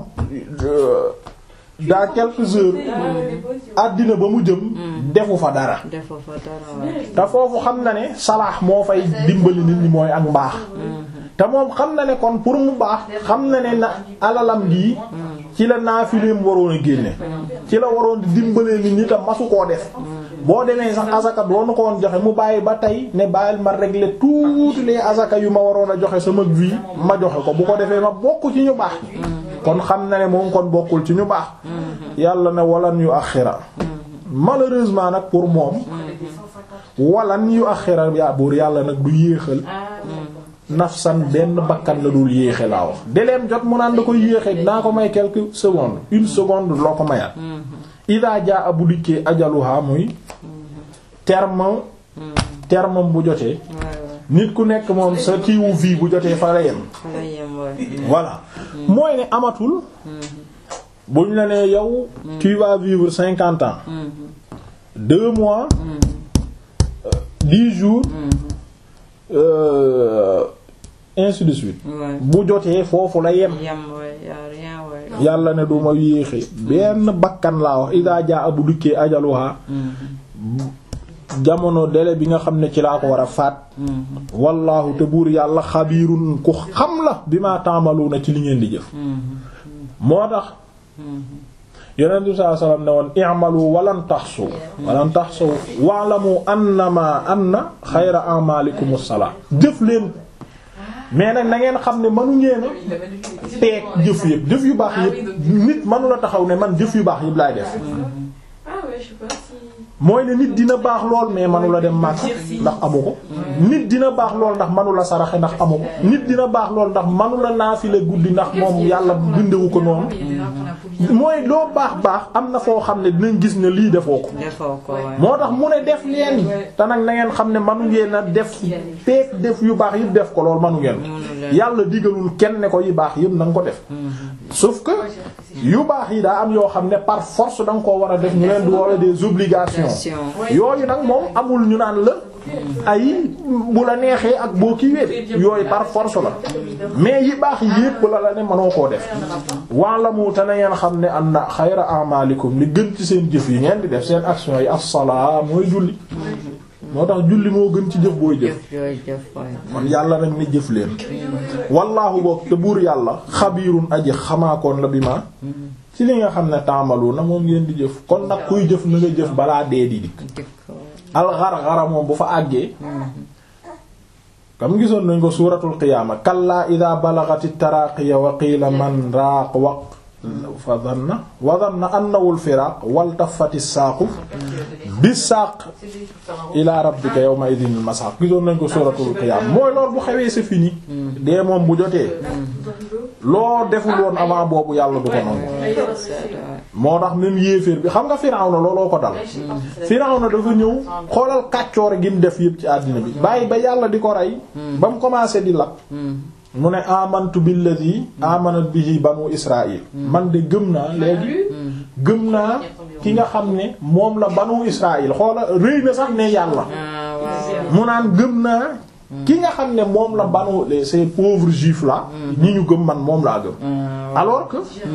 dans quelques heures àddina ba mu jëm defu fa dara te foofu xam na ne salaax moo fay dimbali nit ñi mooy ak mbaax te moom xam na ne kon pour mu baax xam na ne na alalam gii ci la naafileem waroon a génne ci la waroon di dimbalee nit ñi tam masu koo def boo demee sax asaka doonu ko woon joxe mu bàyyi ba tey ne bàyyil ma régler toutes les asaka yu ma waroon a joxe sama vie ma joxe ko bu ko defee ma bokk ci ñu baax kon xam na ne moom kon bokkul ci ñu baax yàlla ne walan yu axira malheureusement nag pour moom walan yu axira yaa buur yàlla nag du yéexal nafsan benn bakkan la dul yéexe laa wax deleem jot mu naan da koy yéexe dinaa ko may quelques secondes une seconde loo ko mayaat ida jaa bu dikkee ajaluha muy terme terme bu jotee nit ku nekk moom sa kiiwu vie bu jotee fa la yem voilà mooy ne amatul buñ la nee yow tu vas vivre cinquante ans deux mois dix jours euh, ainsi de suite bu jotee foofu la yem yàlla ne duma yéexe benn bakkan laa wax ida jaa bu dikkee ajaluha jamono délai bi nga xam ne ci laa ko war a faat wallaahu te buur yàlla xabiirun ku xam la bi ma taamalu na ci li ngeen di jëf moo tax yonent bi sallallahu alayhi wasallam ne woon i'malu walan tahsu walan tahsu wa'lamu annama anna xayra a'malikum as-salat jëf leen mais nag na ngeen xam ne manu ngeen a peeg jëf yëpp jëf yu baax yëpp nit manu la taxaw ne man jëf yu baax yëpp laay def mooy ne nit dina baax lool mais manu la dem màkk ndax amu ko nit dina baax lool ndax manu la saraxe ndax amu ko nit dina baax lool ndax manu la naafile guddi ndax moom yàlla bindewu ko noonu mooy loo baax baax am na foo xam ne dinañ gis ne lii defoo ko moo tax mu ne def leen te nag na ngeen xam ne manu ngeen a def peek def yu baax yëpp def ko lool manu ngeen yàlla digalul kenn ne ko yu baax yëpp na nga ko def sauf que yu baax yi daa am yoo xam ne par force da nga koo war a def ñu leen di woowe des obligations yooyu nag moom amul ñu naan la ay bu la neexee ak boo kiiwee yooyu par force la mais yi baax yépp la la ne mënoo koo def wa'lamu te na ngeen xam ne anna xayra a'malikum li gën ci seen jëf yi ngeen di def seen action yi as-salaa mooy julli moo tax julli moo gën ci jëf booy jëf kon yàlla nag ne jëf leen wallaahu boog te buur yàlla xabiirun aji xamaakoon la bi ma ci li nga xam ne taamalu na moom ngeen di jëf kon nag kuy jëf na nga jëf balaa dee di dikk alxarxara moom bu fa àggee kam gisoon nañ ko suuratul qiyaama kallaa idaa balagati taraaqiya wa qiila man raaq waq fa dhanna wa dhanna annahu al-firaaq waltafati saaqu bisaaq ilaa rabbika yawma idhin al-masaaq gisoon nañ ko suuratul qiyaama mooy loolu bu xewee c'est fini dee moom bu jotee loo deful woon avant boobu yàlla du ko nangu moo tax même yéeféer bi xam nga Firawna looloo ko dal Firawna dafa ñëw xoolal kàccoore gi mu def yëpp ci àddina bi bàyyi ba yàlla di ko rey ba mu commencé di lakk mu ne amantu billadhi amanat bihi banu Israël man de gëm naa léegi gëm naa ki nga xam ne moom la banu Israël xoolal rëy na sax ne yàlla mu naan gëm naa ki nga xam ne moom la banu ces pauvres juifs là ñi ñu gëm man moom laa gëm alors que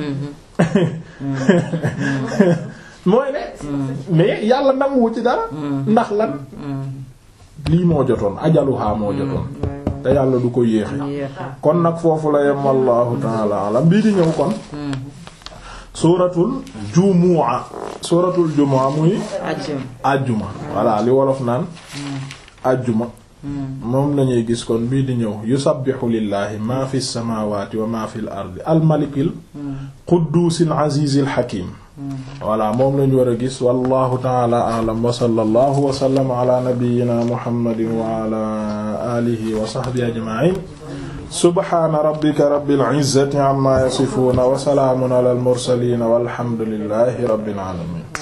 mooy ne mais yàlla nanguwu ci dara ndax lan lii moo jotoon ajaluha moo jotoon te yàlla du ko yéexe kon nag foofu la yem wallahu ta'ala alam bii di ñëw kon suuratul jumu'a suuratul jumu'a muy ajjuma voilà li wolof naan ajjuma moom lañuy gis kon bii di ñëw yusabbihu lillahi ma fi samawati wa ma fi al ardi al malikil quddusil azizil hakim voilà moom lañu war a gis wallahu ta'ala a'lam wa sallallahu wa sallama ala nabiyyina muhammadin wa ala alihi wa sahbihi ajma'in subhana rabbika rabbil izzati amma yasifun wa salamun ala al mursalin walhamdulillahi rabbil alamin